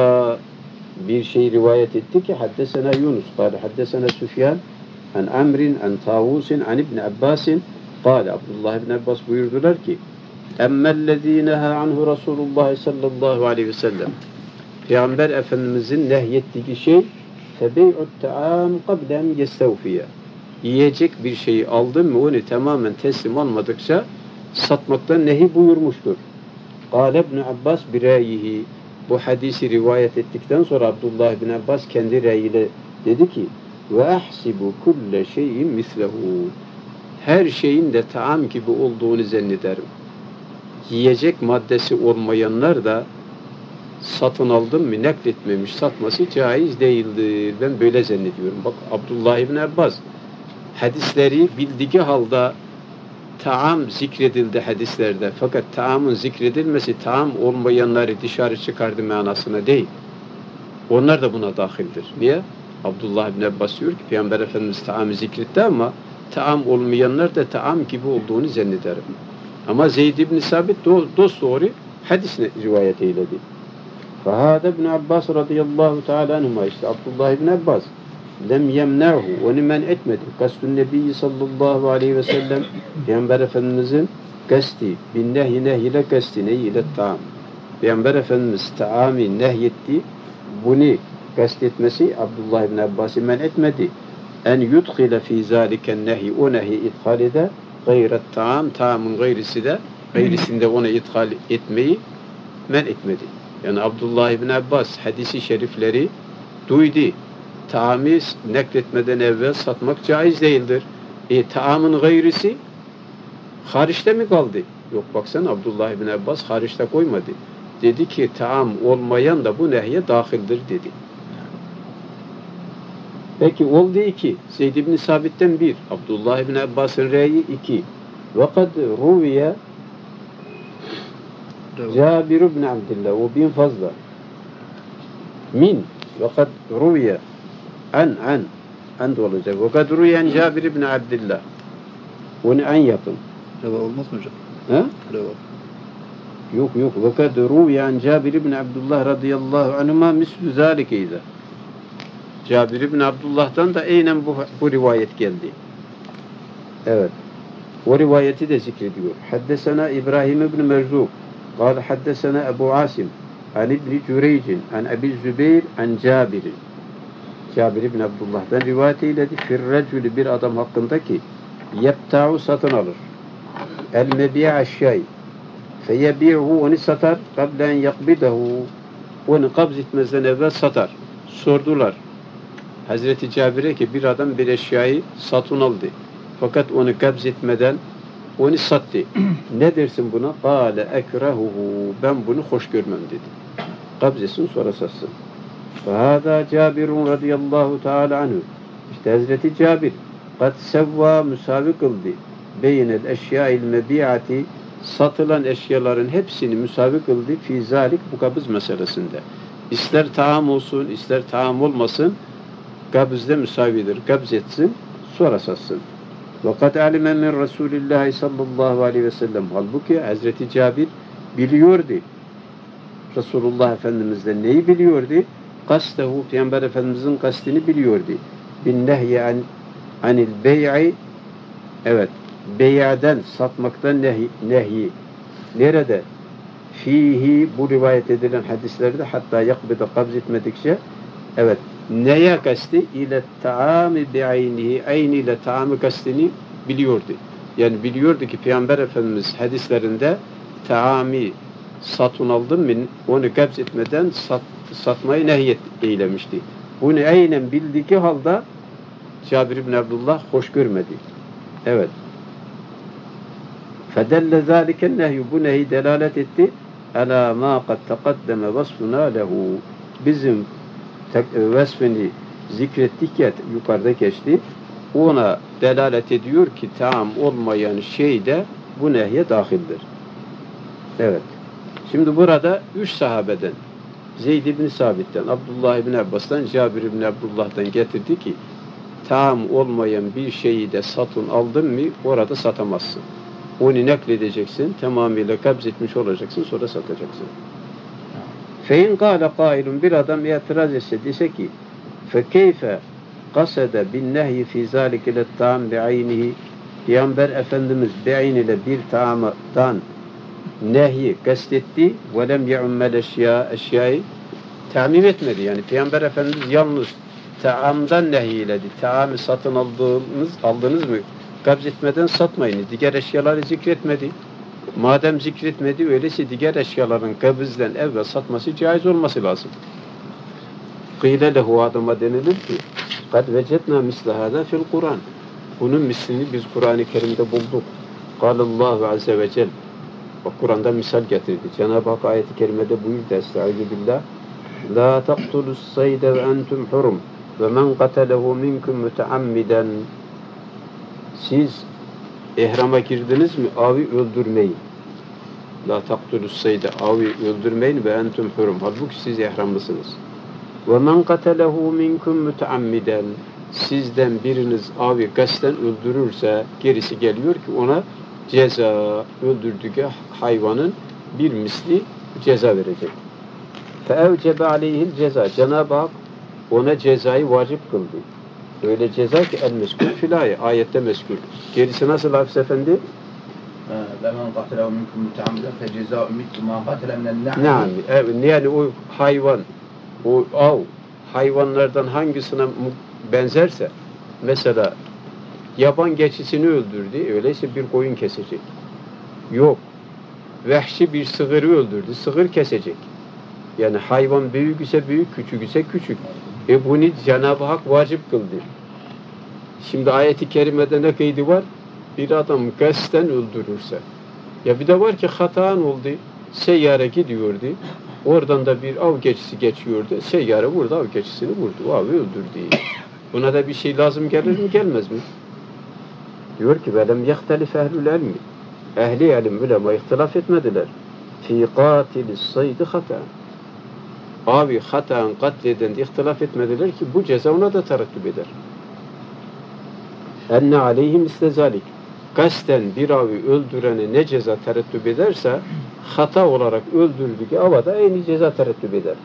Bir şey rivayet etti ki haddesena Yunus, kâle haddesena Süfyan an Amrin, an Tavusin, an İbn Abbasin, kâle Abdullah ibn Abbas buyurdular ki emmellezî neha anhu Resulullah sallallahu aleyhi ve sellem. Peygamber Efendimizin nehyettiği şey febey'ut ta'am qablen yestevfiye. Yiyecek bir şeyi aldın mı onu tamamen teslim olmadıkça satmaktan nehi buyurmuştur. Kâle İbn Abbas birâyihi. Bu hadisi rivayet ettikten sonra Abdullah bin Abbas kendi reyiyle dedi ki ve ahsibu kulle şeyin mislehu. Her şeyin de taam gibi olduğunu zannederim. Yiyecek maddesi olmayanlar da satın aldım mı nakletmemiş satması caiz değildir. Ben böyle zannediyorum. Bak Abdullah ibn Abbas hadisleri bildiği halde taam zikredildi hadislerde. Fakat taamın zikredilmesi taam olmayanları dışarı çıkardı manasına değil. Onlar da buna dahildir. Niye? Abdullah ibn Abbas diyor ki Peygamber Efendimiz taamı zikretti ama taam olmayanlar da taam gibi olduğunu zannederim. Ama Zeyd ibn Sabit dosdoğru hadisini rivayet eyledi. Fahâde ibn Abbas radıyallahu teâlâ anhuma, işte Abdullah ibn Abbas lem yemne'hu, onu men etmedi. Kastun Nebi sallallahu aleyhi ve sellem, Peygamber Efendimizin kasti, bin nehy ile kasti, neyi ile ta'am. Peygamber Efendimiz ta'ami nehyetti, bunu kastetmesi Abdullah ibn Abbas'ı men etmedi. En yudkhile fî zâliken nehy, o nehy ithal ede, gayret ta'am, ta'amın gayrisinde ona ithal etmeyi men etmedi. Yani Abdullah İbni Abbas hadisi şerifleri duydu. Taamı nekletmeden evvel satmak caiz değildir. Taamın gayrisi hariçte mi kaldı? Yok baksana Abdullah İbni Abbas hariçte koymadı. Dedi ki taam olmayan da bu nehye dahildir dedi. Peki oldu 2. Zeyd ibn Sabit'ten 1. Abdullah ibn Abbas'ın reyi 2. Ve kad ruviye Cabir ibn Abdillah. O 1000 fazla. Min. Ve kad ruviye an da olacak. Ve kad ruviyen Cabir ibn Abdillah. Onu an yapın. Reva olmaz mı hocam? Ha? Reva. Yok. Ve kad ruviyen Cabir ibn Abdullah radıyallahu anhuma mislu zalikeyde. Cabir ibn Abdullah'tan da aynen bu rivayet geldi. Evet. O rivayeti de zikrediyor. Haddesena İbrahim ibn Merzuk. قال حدثنا أبو عاصم عن ابن جريج عن أبي الزبير عن جابر. Cabir ibn Abdullah'dan rivayet eyledi. Firrecülü bir adam hakkındaki yebta'u satın alır. El mebi'a şey. Feyebi'hu onu satar. Kablen yakbidahu. Onu kabz etmezden evvel satar. Sordular. Hazreti Cabir'e ki bir adam bir eşyayı satın aldı. Fakat onu kabz etmeden onu sattı. Ne dersin buna? Kâle ekrehuhu. Ben bunu hoş görmem dedi. Kabz etsin sonra satsın. Fehâdâ Cabirun radıyallahu teâlâ anhu. İşte Hazreti Cabir kad sevvâ müsavi kıldı. Beynel eşyâil mebi'ati satılan eşyaların hepsini müsavi kıldı. Fî zâlik bu kabız meselesinde. İster taam olsun, ister taam olmasın kabızda müsavidir. Kabz etsin, sonra satsın. وَقَدْ عَلِمَ مِنْ رَسُولِ اللّٰهِ sallallahu aleyhi ve sellem. Halbuki Hazreti Cabir biliyordu. Resulullah Efendimiz'den neyi biliyordu? Kastehu, Peygamber Efendimiz'in kastini biliyordu. bin nehyi anil bey'i, evet, bey'den, satmaktan nehi. Nerede? Fihi, bu rivayet edilen hadislerde hatta yakbıda kabz etmedikçe, evet, neye kasti? İle taami bi'aynihi, ayniyle taami kastini biliyordu. Yani biliyordu ki Peygamber Efendimiz hadislerinde taami satın aldın mı onu kabz etmeden satmayı nehyet eylemişti. Bunu aynen bildiği halde Cabir ibn Abdullah hoş görmedi. Evet. Fedelle zâliken nehyü, bu nehi delalet etti. Alâ mâ kad teqaddeme vasfuna lehu. Bizim vasfını zikrettik ya, yukarıda geçti. Ona delalet ediyor ki tam olmayan şey de bu nehye dahildir. Evet. Şimdi burada 3 sahabeden Zeyd ibn Sabit'ten, Abdullah ibn Abbas'tan, Cabir ibn Abdullah'tan getirdi ki tam olmayan bir şeyi de satın aldın mı orada satamazsın. Onu nakledeceksin, tamamıyla kabz etmiş olacaksın, sonra satacaksın. Fein kâle kâilun, bir adam itiraz etse, dese ki fekeyfe kasede bin nehyi fî zâlik ile ta'am bi'aynihi, Peygamber Efendimiz be'in ile bir ta'amdan nehyi kastetti ve lem ye'ummel eşyayı tamim etmedi. Yani Peygamber Efendimiz yalnız ta'amdan nehyiledi. Ta'amı satın aldınız mı kabz etmeden satmayın. Diğer eşyaları zikretmedi. Madem zikretmedi, öyleyse diğer eşyaların kabızden evvel satması caiz olması lazım. Kıyle lehu, adama denilir ki kad vecetna misle hâzâ fil Kur'an. Bunun mislini biz Kur'an-ı Kerim'de bulduk. Kâlallahu azze ve cel. Bak Kur'an'da misal getirdi. Cenab-ı Hak ayet-i kerimede buyurdu. Estaizu billah. La taqtulus sayde ve entum hurum ve men qatalehu minkum müteammiden. Siz ihrama girdiniz mi avı öldürmeyin. La taqtulus sayde, avı öldürmeyin ve entum hurum. Halbuki siz ihramlısınız. Ve men qatalehu minkum müteammiden. Sizden biriniz avı kasten öldürürse gerisi geliyor ki ona ceza, öldürdüğü hayvanın bir misli ceza verecek. Feevcebe aleyhil ceza. Cenab-ı Hak ona cezayı vacip kıldı. Öyle ceza ki el meskul filayı. Ayette meskul. Gerisi nasıl Hafız Efendi? وَمَنْ قَتَلَهُ مِنْكُمْ مُتَعَمِّدًا فَجَزَاءٌ مِثْلُ مَا قَتَلَ مِنَ اللَّحْمِ. Evet, yani o hayvan, o av, hayvanlardan hangisine benzerse, mesela yaban geçisini öldürdü, öyleyse bir koyun kesecek. Yok, vahşi bir sığırı öldürdü, sığır kesecek. Yani hayvan büyük ise büyük, küçük ise küçük. Bunu Cenab-ı Hak vacip kıldı. Şimdi ayet-i kerimede ne kaydı var? Bir adam kasten öldürürse. Ya bir de var ki hataan oldu. Seyyare gidiyordu. Oradan da bir av keçisi geçiyordu. Seyyare vurdu, av keçisini vurdu. O avı öldürdü. Buna da bir şey lazım gelir mi, gelmez mi? Diyor ki velem yehtelif ehlül ilmi. Ehli ilim, ulema ihtilaf etmediler. Fî qâtilis saydi hata. Avi hataen katleden de ihtilaf etmediler ki bu ceza ona da terettüp eder. Enne aleyhim istezalik. Kasten bir avi öldürene ne ceza terettüp ederse hata olarak öldürdüğü ava da aynı ceza terettüp eder.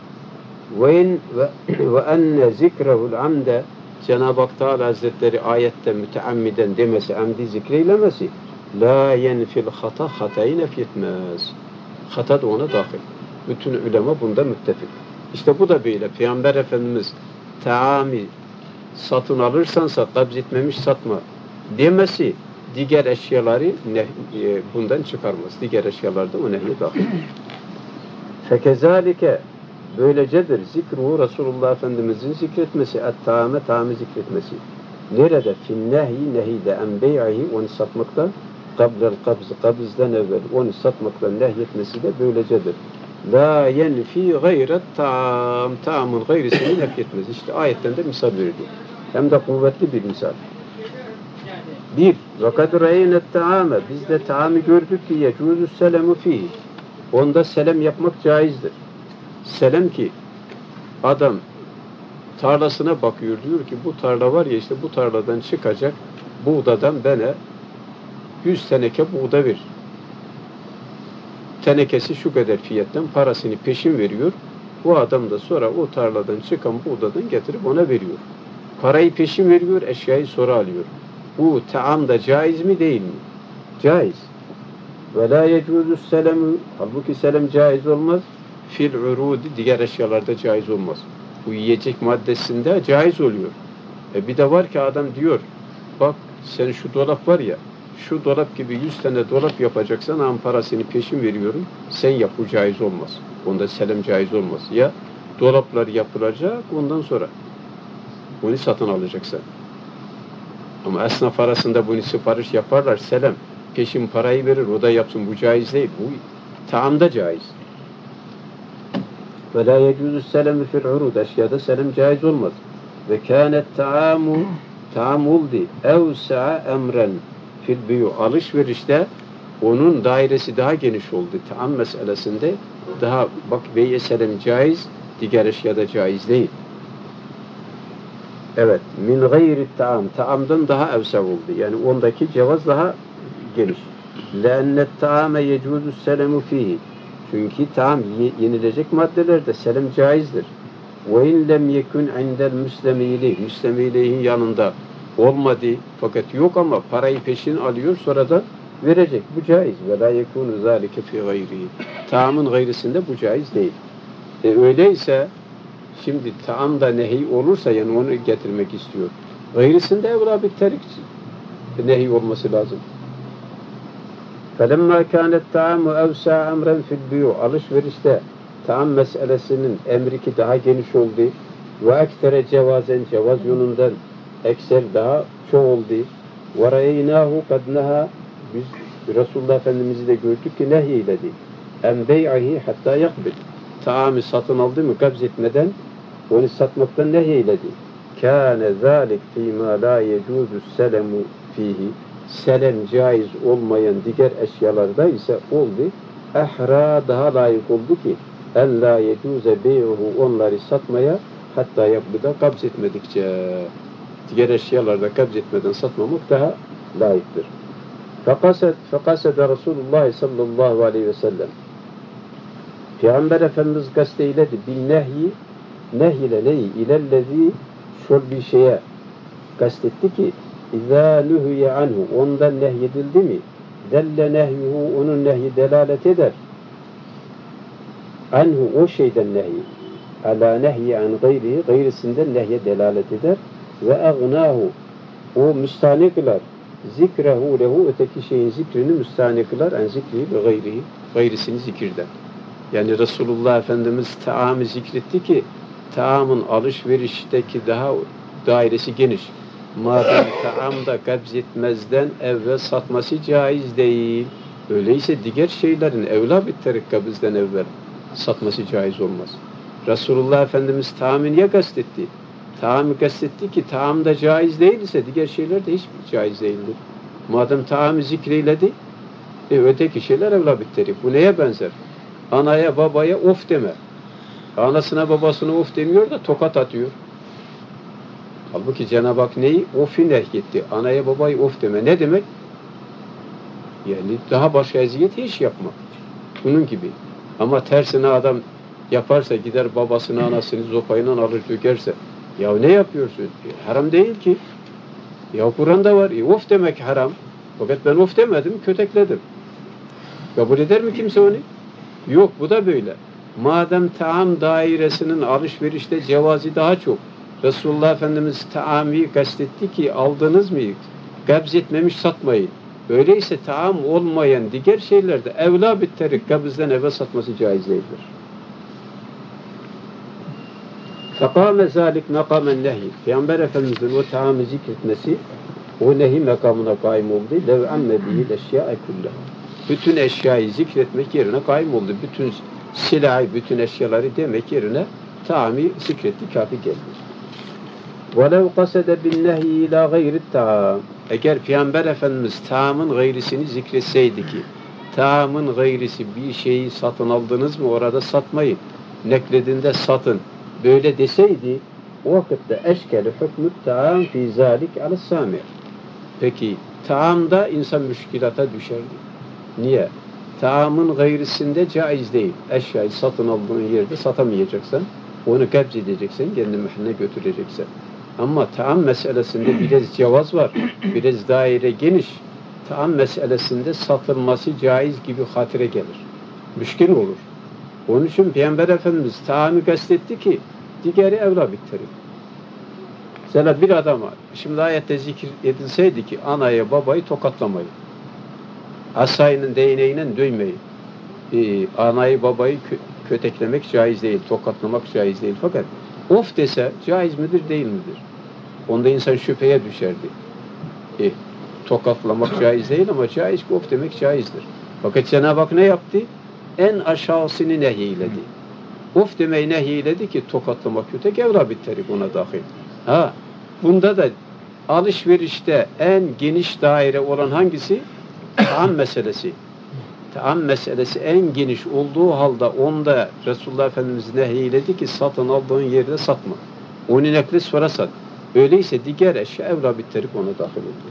Ve enne zikrehul amde Cenab-ı Hak Teala Hazretleri ayette müteammiden demesi, amdi zikreylemesi la yenfil hata, hatayı nefyetmez. Hata da ona dahil. Bütün ulema bunda müttefik. İşte bu da böyle. Peygamber Efendimiz taami satın alırsansa kabz etmemiş satma demesi diğer eşyaları bundan çıkarmaz. Diğer eşyalarda o nehye dahil. Fekezalike böylecedir. Zikruhu Resulullah Efendimizin zikretmesi, et-taame taami zikretmesi. Nerede? Fin-nehi nehide en bey'ihi onu satmakta, kablel kabz kabzden evvel onu satmaktan nehyetmesi de böylecedir. La yenfi gayret taam taamın gayrisini nefyetmez. İşte ayetten de misal veriliyor. Hem de kuvvetli bir misal. Bir, وَقَدْ رَيْنَ التَّعَامَ biz de taamı gördük ki يَجُوزُ السَّلَمُ ف۪يهِ onda selam yapmak caizdir. Selam ki adam tarlasına bakıyor, diyor ki bu tarla var ya işte bu tarladan çıkacak buğdadan bana 100 teneke buğda ver. Tenekesi şu kadar fiyattan parasını peşin veriyor. Bu adam da sonra o tarladan çıkan buğdadan getirip ona veriyor. Parayı peşin veriyor, eşyayı sonra alıyor. Bu taam da caiz mi değil mi? Caiz. Ve la yecuzus selemu halbuki selam caiz olmaz. Fil urudi diğer eşyalarda caiz olmaz. Bu yiyecek maddesinde caiz oluyor. Bir de var ki adam diyor bak sen şu dolap var ya şu dolap gibi 100 tane dolap yapacaksan am parasını peşin veriyorum. Sen yap bu caiz olmaz. Onda selam caiz olmaz. Ya dolaplar yapılacak ondan sonra bunu satın alacaksın. Ama esnaf arasında bunu sipariş yaparlar selam. Peşin parayı verir o da yapsın. Bu caiz değil. Bu taamda caiz. Ve la yecuzu selemu fil urud. Eşyada selam caiz olmaz. Ve kânet taam oldu. Evsa'a emren fil büyü. Alışverişte onun dairesi daha geniş oldu. Taam meselesinde daha bak bey'e selam caiz, diğer eşyada caiz değil. Evet. Min gayri taam. Taamdan daha evsa oldu. Yani ondaki cevaz daha geniş. لَاَنَّ التَّعَامَ يَجُوزُ السَّلَمُ ف۪يهِ çünkü taam yenilecek maddelerde selam caizdir. وَاِنْ لَمْ يَكُنْ عِنْدَ الْمُسْلَمِيلِهِ Müslemiliğin yanında olmadı fakat yok ama parayı peşin alıyor sonra da verecek. Bu caiz. وَلَا يَكُونُ ذَٰلِكَ فِي غَيْرِهِ taamın gayrısında bu caiz değil. Öyleyse şimdi taamda nehi olursa yani onu getirmek istiyor. Gayrısında evla bir terik nehi olması lazım. فَلَمَّا كَانَ التَّعَامُ اَوْسَى اَمْرًا فِي الْبِيُعِ alışverişte taam meselesinin emri ki daha geniş oldu ve ektere cevazen cevaz yönünden ekser daha çok oldu. وَرَيْنَاهُ قَدْ نَهَا biz Resulullah Efendimiz'i de gördük ki nehyiledi. اَنْ بَيْعِهِ hatta yakbil taamı satın aldı mı kabz etmeden onu satmaktan nehyiledi. كَانَ ذَٰلِكْ فِي مَا لَا يَجُوزُ السَّلَمُ فِيهِ selam caiz olmayan diğer eşyalarda ise oldu. Ehra daha layık oldu ki en la yecuze bey'uhu onları satmaya hatta yapıda kabz etmedikçe diğer eşyalarda kabz etmeden satmamak daha layıktır. Fakasede Resulullah sallallahu aleyhi ve sellem Peygamber Efendimiz gasteyledi bil nehyi nehyile neyi ilellezi şöyle bir şeye gastetti ki İzâ nühüye anhu ondan nehyedildi mi delle nehyuhu onun nehyi delalet eder anhu o şeyden nehyi ala nehyi an gayrihi gayrisinden nehye delalet eder ve agnâhu o müstahane kılar zikrehu lehu öteki şeyin zikrini müstahane kılar an zikrihi ve gayrihi gayrisini zikirden Yani Resulullah Efendimiz taamı zikretti ki taamın alışverişteki daha dairesi geniş. Madem taamda kabz etmezden evvel satması caiz değil. Öyleyse diğer şeylerin evla bitterek kabızdan evvel satması caiz olmaz. Resulullah Efendimiz taamı niye kastetti? Taamı kastetti ki taamda caiz değilse diğer şeyler de hiç caiz değildir. Madem taamı zikreyledi, öteki şeyler evla bitterek. Bu neye benzer? Anaya babaya of deme. Anasına babasına of demiyor da tokat atıyor. Halbuki Cenab-ı Hak neyi? Of'u nehyetti. Anaya babaya of deme. Ne demek? Yani daha başka eziyet hiç yapma. Bunun gibi. Ama tersine adam yaparsa gider babasını anasını zopayla alır dökerse ya ne yapıyorsun? Haram değil ki. Ya Kur'an'da var. Of demek haram. Fakat ben of demedim, kötekledim. Kabul eder mi kimse onu? Yok, bu da böyle. Madem taam dairesinin alışverişte cevazı daha çok. Resulullah Efendimiz taami kastetti ki aldınız mı? Kabz etmemiş satmayın. Öyleyse taam olmayan diğer şeylerde evla bitterik kabızdan eve satması caiz değildir. Fekâme zâlik mekâmen nehi. Peygamber Efendimiz'in o taamı zikretmesi o nehi makamına kaim oldu. Lev amme bihil eşyâe kullâ. Bütün eşyayı zikretmek yerine kaim oldu. Bütün silahı, bütün eşyaları demek yerine taamı zikretti, kafi geldi. وَلَوْ قَسَدَ بِالنَّهِي اِلٰى غَيْرِ التَّعَامِ. Eğer Peygamber Efendimiz taamın gayrisini zikretseydi ki taamın gayrisi bir şeyi satın aldınız mı orada satmayın. Nekledinde satın. Böyle deseydi o vakitte eşkeli hükmü taam fi zalik al's-sami. Peki taamda insan müşkilata düşerdi. Niye? Taamın gayrisinde caiz değil. Eşyayı satın aldığın yerde satamayacaksan, onu kabz edeceksen, kendi mahalline götüreceksen. Ama taam meselesinde biraz cevaz var, biraz daire geniş. Taam meselesinde satılması caiz gibi hatire gelir. Müşkil olur. Onun için Peygamber Efendimiz taamı kastetti ki, diğeri evla bittirir. Mesela bir adama, şimdi ayette zikir edilseydi ki, anayı babayı tokatlamayın. Asayının değneğiyle dövmeyin. Anayı babayı köteklemek caiz değil, tokatlamak caiz değil. Fakat of dese caiz midir, değil midir? Onda insan şüpheye düşerdi. Tokatlamak caiz değil ama caiz ki of demek caizdir. Fakat Cenab-ı Hak ne yaptı? En aşağısını nehyiledi. Of demeyi nehyiledi ki tokatlamak kötek evla bitterik ona dahil. Bunda da alışverişte en geniş daire olan hangisi? Taam meselesi. Taam meselesi en geniş olduğu halde onda Resulullah Efendimiz nehyiledi ki satın aldığın yerde satma. Onu nekli sonra sat. Öyleyse diğer eşya evla bitterik ona dahil ediyor.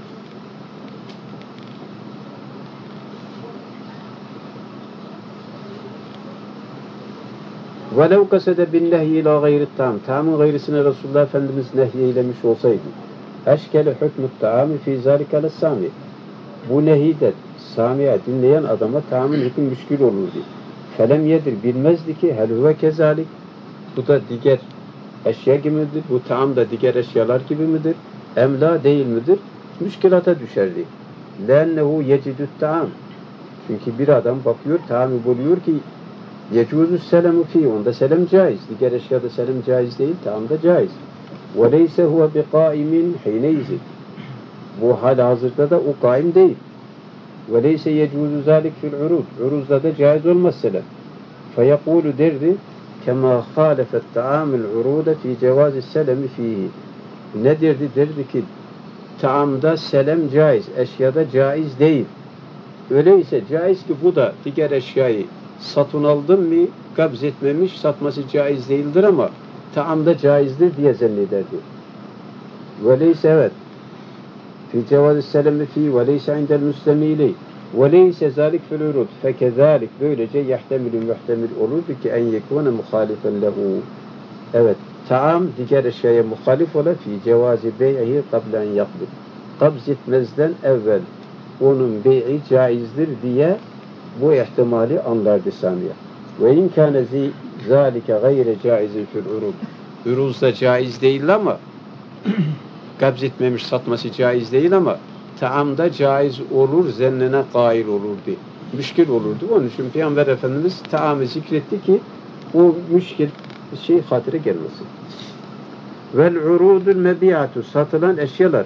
وَلَوْ قَسَدَ بِالنَّهْيِ لَا غَيْرِ التَّعَامِ. Taamın gayrisine Resulullah Efendimiz nehyeylemiş olsaydı eşkele hükmü taami fî zâlike al's-sâmi. Bu nehide samiye dinleyen adama taamın hüküm müşkil olurdu. Felem yedir bilmezdi ki hel huve kezalik. Bu da diğer eşya gibi midir? Bu taam da diğer eşyalar gibi midir? Emla değil midir? Müşkilata düşerdi. Lennehu yecidü't taam. Çünkü bir adam bakıyor, taamı buluyor ki yecuzu selemu fi. Onda selem caiz. Diğer eşyada selem caiz değil, taam da caiz. Ve leyse huve biqaimin hineyzi. Bu hal hazırda da o kaim değil. Ve leyse yecuzu zalik fil uruz. Uruzda da caiz olmaz selem. Feyekulu derdi kema halefet ta'amil uruda fi cevazi selemi fihi. Ne derdi? Derdi ki taamda selem caiz, eşyada caiz değil. Öyleyse caiz ki bu da diğer eşyayı satın aldın mı kabz etmemiş, satması caiz değildir ama taamda caizdir diye zannederdi. Öyleyse evet. Fi cevazi selemi fihi ve leyse indel müslemili. Ve leyse zalik fil urud. Fekezalik böylece yahtemilü muhtemil olurdu ki en yekune muhalifen lehu. Evet. Taam diğer eşyaya muhalif ola fi cevazi bey'ihi kablen yakbid. Kabz etmezden evvel onun bey'i caizdir diye bu ihtimali anlardı Samiye. Ve in kâne zâlike gayre caizin fil urud. Uruzda caiz değil ama kabz etmemiş satması caiz değil ama taamda caiz olur zennine kail olurdu. müşkil olurdu. Onun için Peygamber Efendimiz taamı zikretti ki o müşkil şey hatire gelmesin. Vel urudul mebiatu, satılan eşyalar.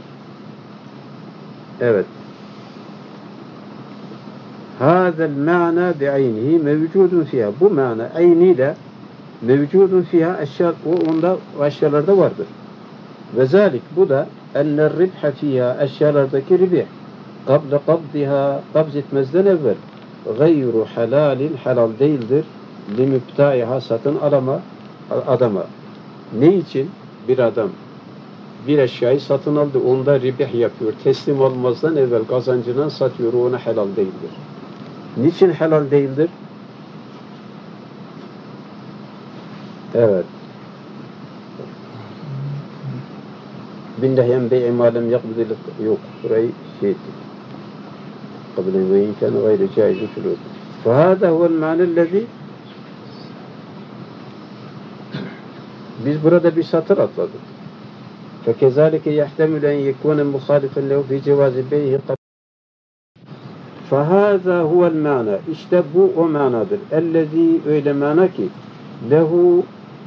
Evet. Hâzel ma'na bi'aynihi mevcudun fiha. Bu mana ayniyle mevcudun fiha, eşya, onda eşyalarda vardır. Ve zalik, bu da enner ribha fiha, eşyalardaki ribih kabla kabdiha, kabz etmezden evvel gayru halalin, halal değildir li müptaiha, satın adama. Ne için? Bir adam bir eşyayı satın aldı, onda ribih yapıyor, teslim olmazdan evvel kazancından satıyor, ona helal değildir. Niçin helal değildir? Evet. Binnehyen bey'i malem yakbidil, yok, burayı şey ettik. Kabile ve imkanı gayri caizin fülûd. Fehâdâ huvel ma'nellezî, biz burada bir satır atladık. فَكَذَٰلِكَ يَحْتَمِلُ اَنْ يَكُونَ مُخَالِفًا لَهُ فِي جَوَازِ بَيْعِهِ قَبْلَ. فَهَذَا هُوَ الْمَعْنَى, İşte bu o manadır. اَلَّذ۪ي, öyle mana ki lehu,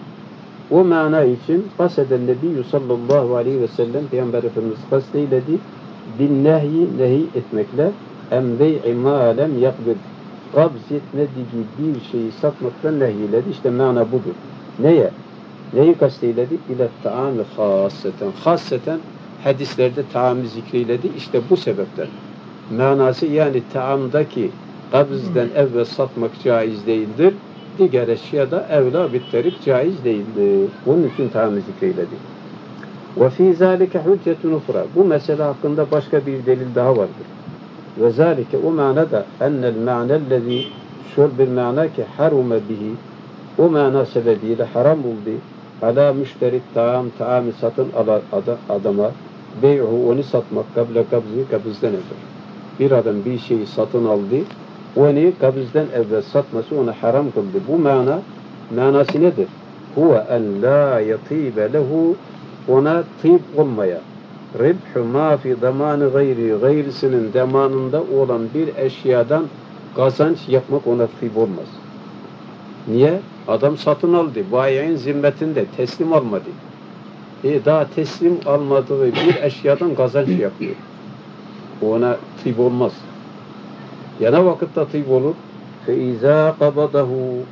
o mana için kaseden Nebiyyü sallallahu aleyhi ve sellem, Peygamber Efendimiz kasteyledi bin nehyi, nehi etmekle en bey'i ma lem yakbid, kabz etmediği bir şeyi satmaktan nehyiledi. İşte mana budur. Neye? Neyi kasteyledi? İle ta'amı hasseten. Hasseten hadislerde ta'amı zikreyledi. İşte bu sebepten. Manası, yani ta'amdaki kabzden evvel satmak caiz değildir. Diğer eşyada evla bitterik caiz değildir. Bunun için ta'amı zikreyledi. Ve fî zâlike hüccetun ukhra. Bu mesele hakkında başka bir delil daha vardır. Ve zâlike, o manada ennel ma'nellezî, şöyle bir mana ki harume bihi, o mana sebebiyle haram oldu. Ala müşterit ta'am, ta'amı satın adama bey'uhu, onu satmak kabla kabzi, kabızdan evvel. Bir adam bir şeyi satın aldı, onu kabızdan evvel satması ona haram kıldı. Bu manası nedir? Huve en la yatibe lehu, ona tib olmaya, ribhu ma fi zamanı gayri, gayrisinin zamanında olan bir eşyadan kazanç yapmak ona tib olmaz. Niye? Adam satın aldı, bayi'in zimmetinde, teslim almadı. Daha teslim almadığı bir eşyadan kazanç yapıyor. Ona tib olmaz. Ya ne vakitte tib olur? فَاِذَا قَبَضَهُ,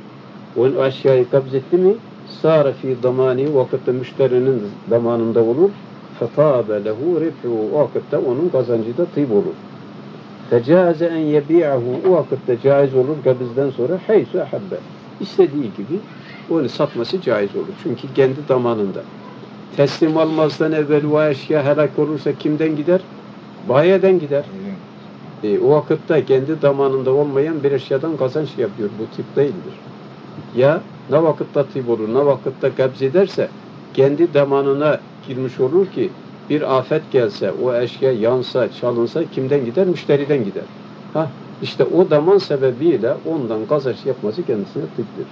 o eşyayı kabz etti mi? سَارَ فِي ضَمَانِهِ, vakitte müşterinin zamanında olur. فَطَابَ لَهُ رِبْحُهُ, o vakitte onun kazancı da tib olur. فَجَازَ اَنْ يَبِيعَهُ, o vakitte caiz olur kabizden sonra حَيْسُ اَحَبَّ, İstediği gibi onu satması caiz olur. Çünkü kendi zamanında. Teslim almazdan evvel o eşya helak olursa kimden gider? Bayiden gider. O vakitte kendi zamanında olmayan bir eşyadan kazanç yapıyor. Bu tip değildir. Ya ne vakitte tip olur, ne vakitte kabz ederse kendi zamanına girmiş olur ki bir afet gelse, o eşya yansa, çalınsa kimden gider? Müşteriden gider. İşte o zaman sebebiyle ondan kazanç yapması kendisine tiptir.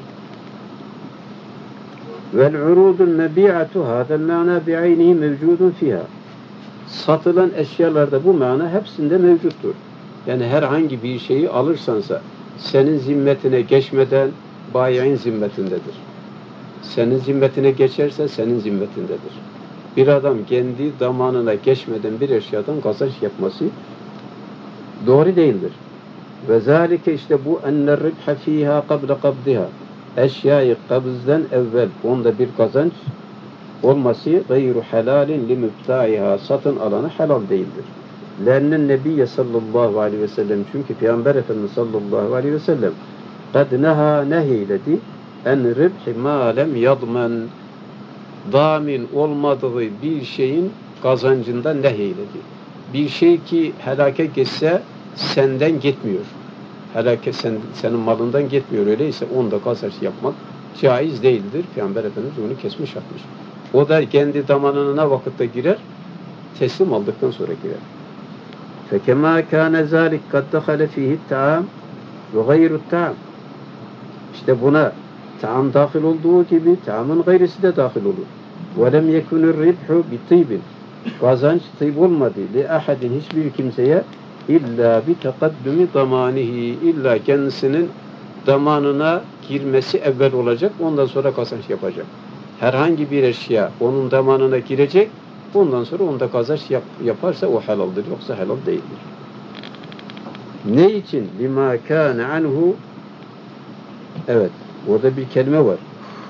Vel urudul mebi'atu hâzel mâna bi'aynihi mevcudun fiha. Satılan eşyalarda bu mana hepsinde mevcuttur. Yani herhangi bir şeyi alırsansa senin zimmetine geçmeden bayi'in zimmetindedir. Senin zimmetine geçerse senin zimmetindedir. Bir adam kendi zamanına geçmeden bir eşyadan kazanç yapması doğru değildir. Ve zâlike, işte bu enner ribha fîhâ kabla kabdiha, eşyayı kabızdan evvel onda bir kazanç olması gayru helalin li müptaiha, satın alanı helal değildir. Lennen nebiyye sallallahu aleyhi ve sellem, çünkü Peygamber Efendimiz sallallahu aleyhi ve sellem kad neha, nehiyledi en ribhi ma lem yadmen, damin olmadığı bir şeyin kazancından nehiyledi. Bir şey ki helake geçse senden gitmiyor. Helake senin malından gitmiyor. Öyleyse onda kazanç yapmak caiz değildir. Peygamber Efendimiz onu kesmiş atmış. O da kendi zamanına vakitte girer, teslim aldıktan sonra girer. فَكَمَا كَانَ ذَٰلِكَ قَدْ دَخَلَ ف۪يهِ التَّعَامِ وَغَيْرُ التَّعَامِ. İşte buna taam dahil olduğu gibi taamın gayrisi de dahil olur. وَلَمْ يَكُنُ الرِّبْحُ بِطِيبٍ. Kazanç tıyb olmadı. لِأَحَدٍ, hiçbir kimseye illa bi tekaddümi damanihi, illa kendisinin damanına girmesi evvel olacak, ondan sonra kazanç yapacak. Herhangi bir eşya onun damanına girecek, ondan sonra onda kazanç yaparsa o helaldir, yoksa helal değildir. Ne için? Lima kâne anhu. Evet, orada bir kelime var.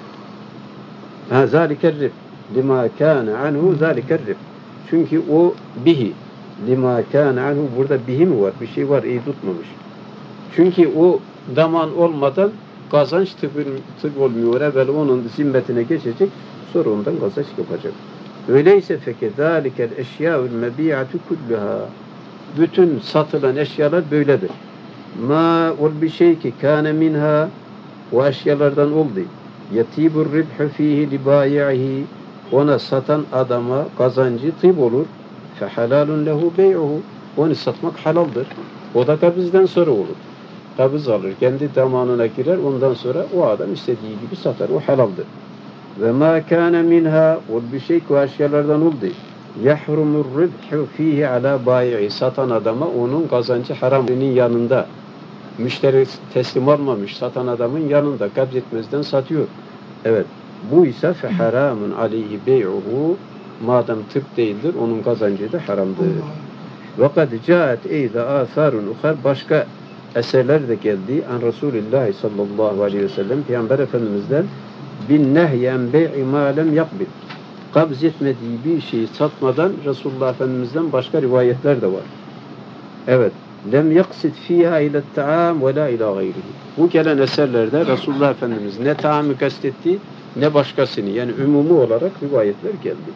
Zâliker rib. Lima kâne anhu zâliker rib. Çünkü o bihi. Lima kâne anhu, burada bihi mi var? Bir şey var, iyi tutmamış. Çünkü o daman olmadan kazanç tık olmuyor. Evvel onun zimmetine geçecek, sonra ondan kazanç yapacak. Öyleyse fekezâlikel eşyâül mebî'atu kulluhâ. Bütün satılan eşyalar böyledir. Ma ol bir şey ki kâne minha, o eşyalardan oldu. Yatîbur ribhu fîhi li bâyi'ihi, ona satan adama kazancı tıyb olur. Fe halalun lehu bey'uhu, onu satmak halaldır. O da kabizden sonra olur. Kabiz alır, kendi damanına girer, ondan sonra o adam istediği gibi satar, o halaldır. Ve ma kâne minha, o bir şey ki o eşyalardan oldu. Yahrumur ribhu fihi ala bâyi'i, satan adama onun kazancı haramının yanında. Müşteri teslim almamış, satan adamın yanında kabzetmezden satıyor. Evet, bu ise fe haramun aleyhi bey'uhu, madem tıp değildir, onun kazancı da haramdır. Ve kad caet eyda âthârun ukhar, başka eserler de geldi. An Resulullah sallallahu aleyhi ve sellem, Peygamber Efendimiz'den bin nehyen bey'i ma lem yakbil, kabz etmediği bir şeyi satmadan Resulullah Efendimiz'den başka rivayetler de var. Evet. Lem yaksid fiha ile ta'am ve la ila gayrihi. Bu gelen eserlerde Resulullah Efendimiz ne taamı kastetti ne başkasını, yani umumu olarak rivayetler geldi.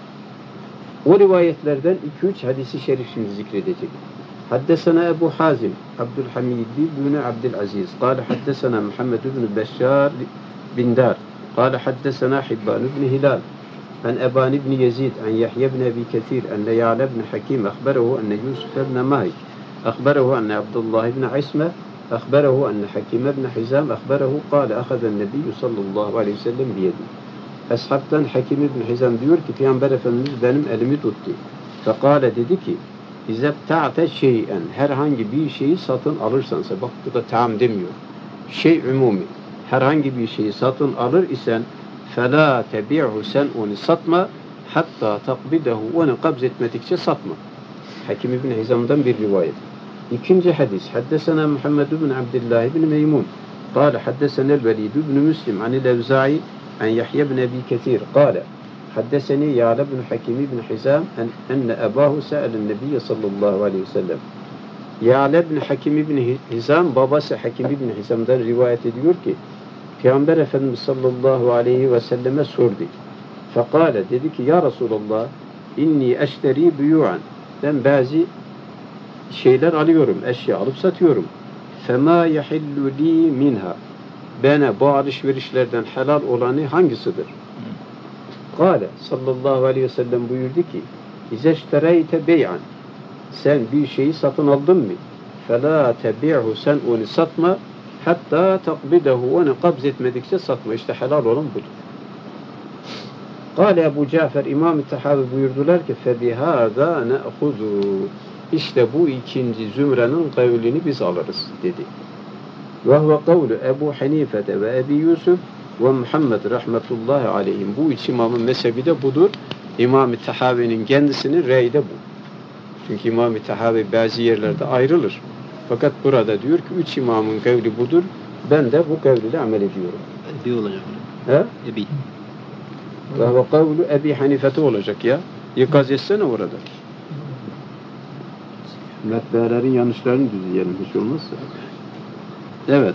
O rivayetlerden 2-3 hadisi şerif şimdi zikredecek. Haddesena Ebu Hazim Abdülhamid bin Abdülaziz قال حدثنا محمد بن بشار بن دار قال حدثنا حبان بن هلال عن أبان بن يزيد عن يحيى بن أبي كثير أن يعلى بن حكيم أخبره أن يوسف بن ماهي أخبره أن عبد الله بن عسمة أخبره أن حكيم بن حزام أخبره قال أخذ النبي صلى الله عليه وسلم بيدي. Ashabtan Hakim ibn Hizam diyor ki Peygamber Efendimiz benim elimi tuttu. Fekale, dedi ki İzeb ta'te şey'en, herhangi bir şeyi satın alırsansa, bak bu da tam demiyor. Şey umumi. Herhangi bir şeyi satın alır isen فَلَا تَبِعْهُ, sen onu satma, hatta takbidehu, onu kabz etmedikçe satma. Hakim ibn Hizam'dan bir rivayet. İkinci hadis. Haddesena Muhammed ibn Abdullah ibn Meymun. قال حدثنا الوليد بن مسلم عن الأوزاعي عن يحيى بن أبي كثير قال حدثني يعلى بن حكيم بن حزام أن أباه سأل النبي صلى الله عليه وسلم. Ya'le bin Hakim ibn Hizam, babası Hakim ibn Hizam'dan rivayet ediyor ki Peygamber Efendimiz sallallahu aleyhi ve selleme sordu. Fekale, dedi ki ya Resulallah, inni eşteri buyu'an, ben bazı şeyler alıyorum, eşya alıp satıyorum. Fema yahillu li minha, bana bu alışverişlerden helal olanı hangisidir? Kale sallallahu aleyhi ve sellem buyurdu ki İzeştereyte bey'an, sen bir şeyi satın aldın mı? Fela tebi'hu, sen onu satma, hatta takbidehu, onu kabz etmedikçe satma. İşte helal olan budur. Kale Ebu Cafer İmam-ı Tahavi buyurdular ki febihâzâ ne'huzu, işte bu ikinci zümrenin kavlini biz alırız dedi. Ve huve kavlu Ebu Hanifete ve Ebi Yusuf ve Muhammed rahmetullahi aleyhim. Bu üç imamın mezhebi de budur. İmam-ı Tahavi'nin kendisinin reyi de bu. Çünkü İmam-ı Tahavi bazı yerlerde ayrılır. Fakat burada diyor ki üç imamın kavli budur. Ben de bu kavliyle amel ediyorum. Ebi olacak. He? Ebi. Ve kavlu Ebi Hanifete olacak ya. İkaz etsene orada. Metbelerin yanlışlarını düzleyelim hiç olmazsa. Evet.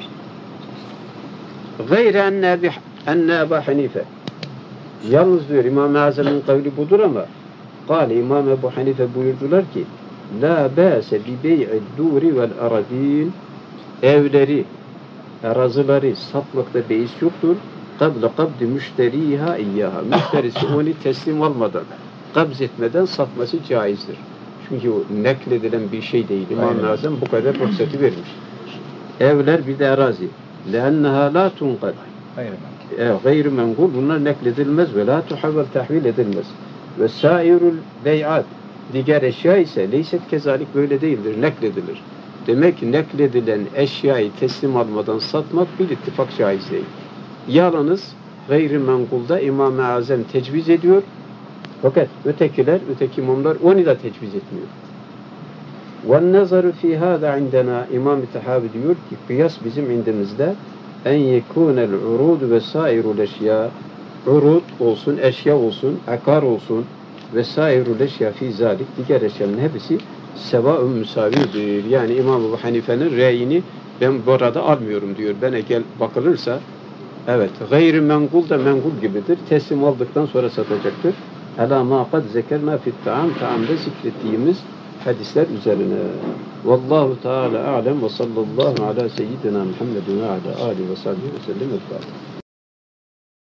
Gayre enne Ebu Hanife. Yalnız diyor İmam-ı Azam'ın kavli budur ama Kale İmam Ebu Hanife buyurdular ki La bâse bi bey'i dûri vel aradîn, evleri, arazileri satmakta beis yoktur. Kabla kabdi müşteriha iyyaha, müşterisi onu teslim almadan, kabz etmeden satması caizdir. Çünkü o nekledilen bir şey değil. İmam-ı Azam bu kadar ruhsatı vermiş. Evler bir de arazi. لَاَنَّهَا لَا تُنْقَدْ gayr menkul, bunlar nekledilmez ve la tuhavvel tahvil edilmez. Ve sairul bey'at, Diğer eşya ise leyset kezalik böyle değildir, nekledilir. Demek ki nekledilen eşyayı teslim almadan satmak bir ittifak caiz değil. Yalnız gayri menkulda İmam-ı Azam tecviz ediyor. Fakat öteki imamlar onu da tecviz etmiyor. وَالنَّظَرُ فِي هَذَا عِنْدَنَا İmam-ı Tahavi diyor ki kıyas bizim indimizde en yekûnel urûd ve sâirul eşyâ urûd olsun, eşya olsun, akar olsun ve sâirul eşyâ fî zâlik diğer eşyanın hepsi sevâ-ı müsavidir. Yani İmam Ebu Hanife'nin reyini ben burada almıyorum diyor. Bana gel bakılırsa evet, gayri menkul da menkul gibidir. Teslim aldıktan sonra satacaktır. Ela ma kad zekerna fit ta'am, ta'amda zikrettiğimiz hadisler üzerine. Vallahu Teala a'lem ve sallallahu ala seyyidina Muhammedin ve ala alihi ve sahbihi ve sellem.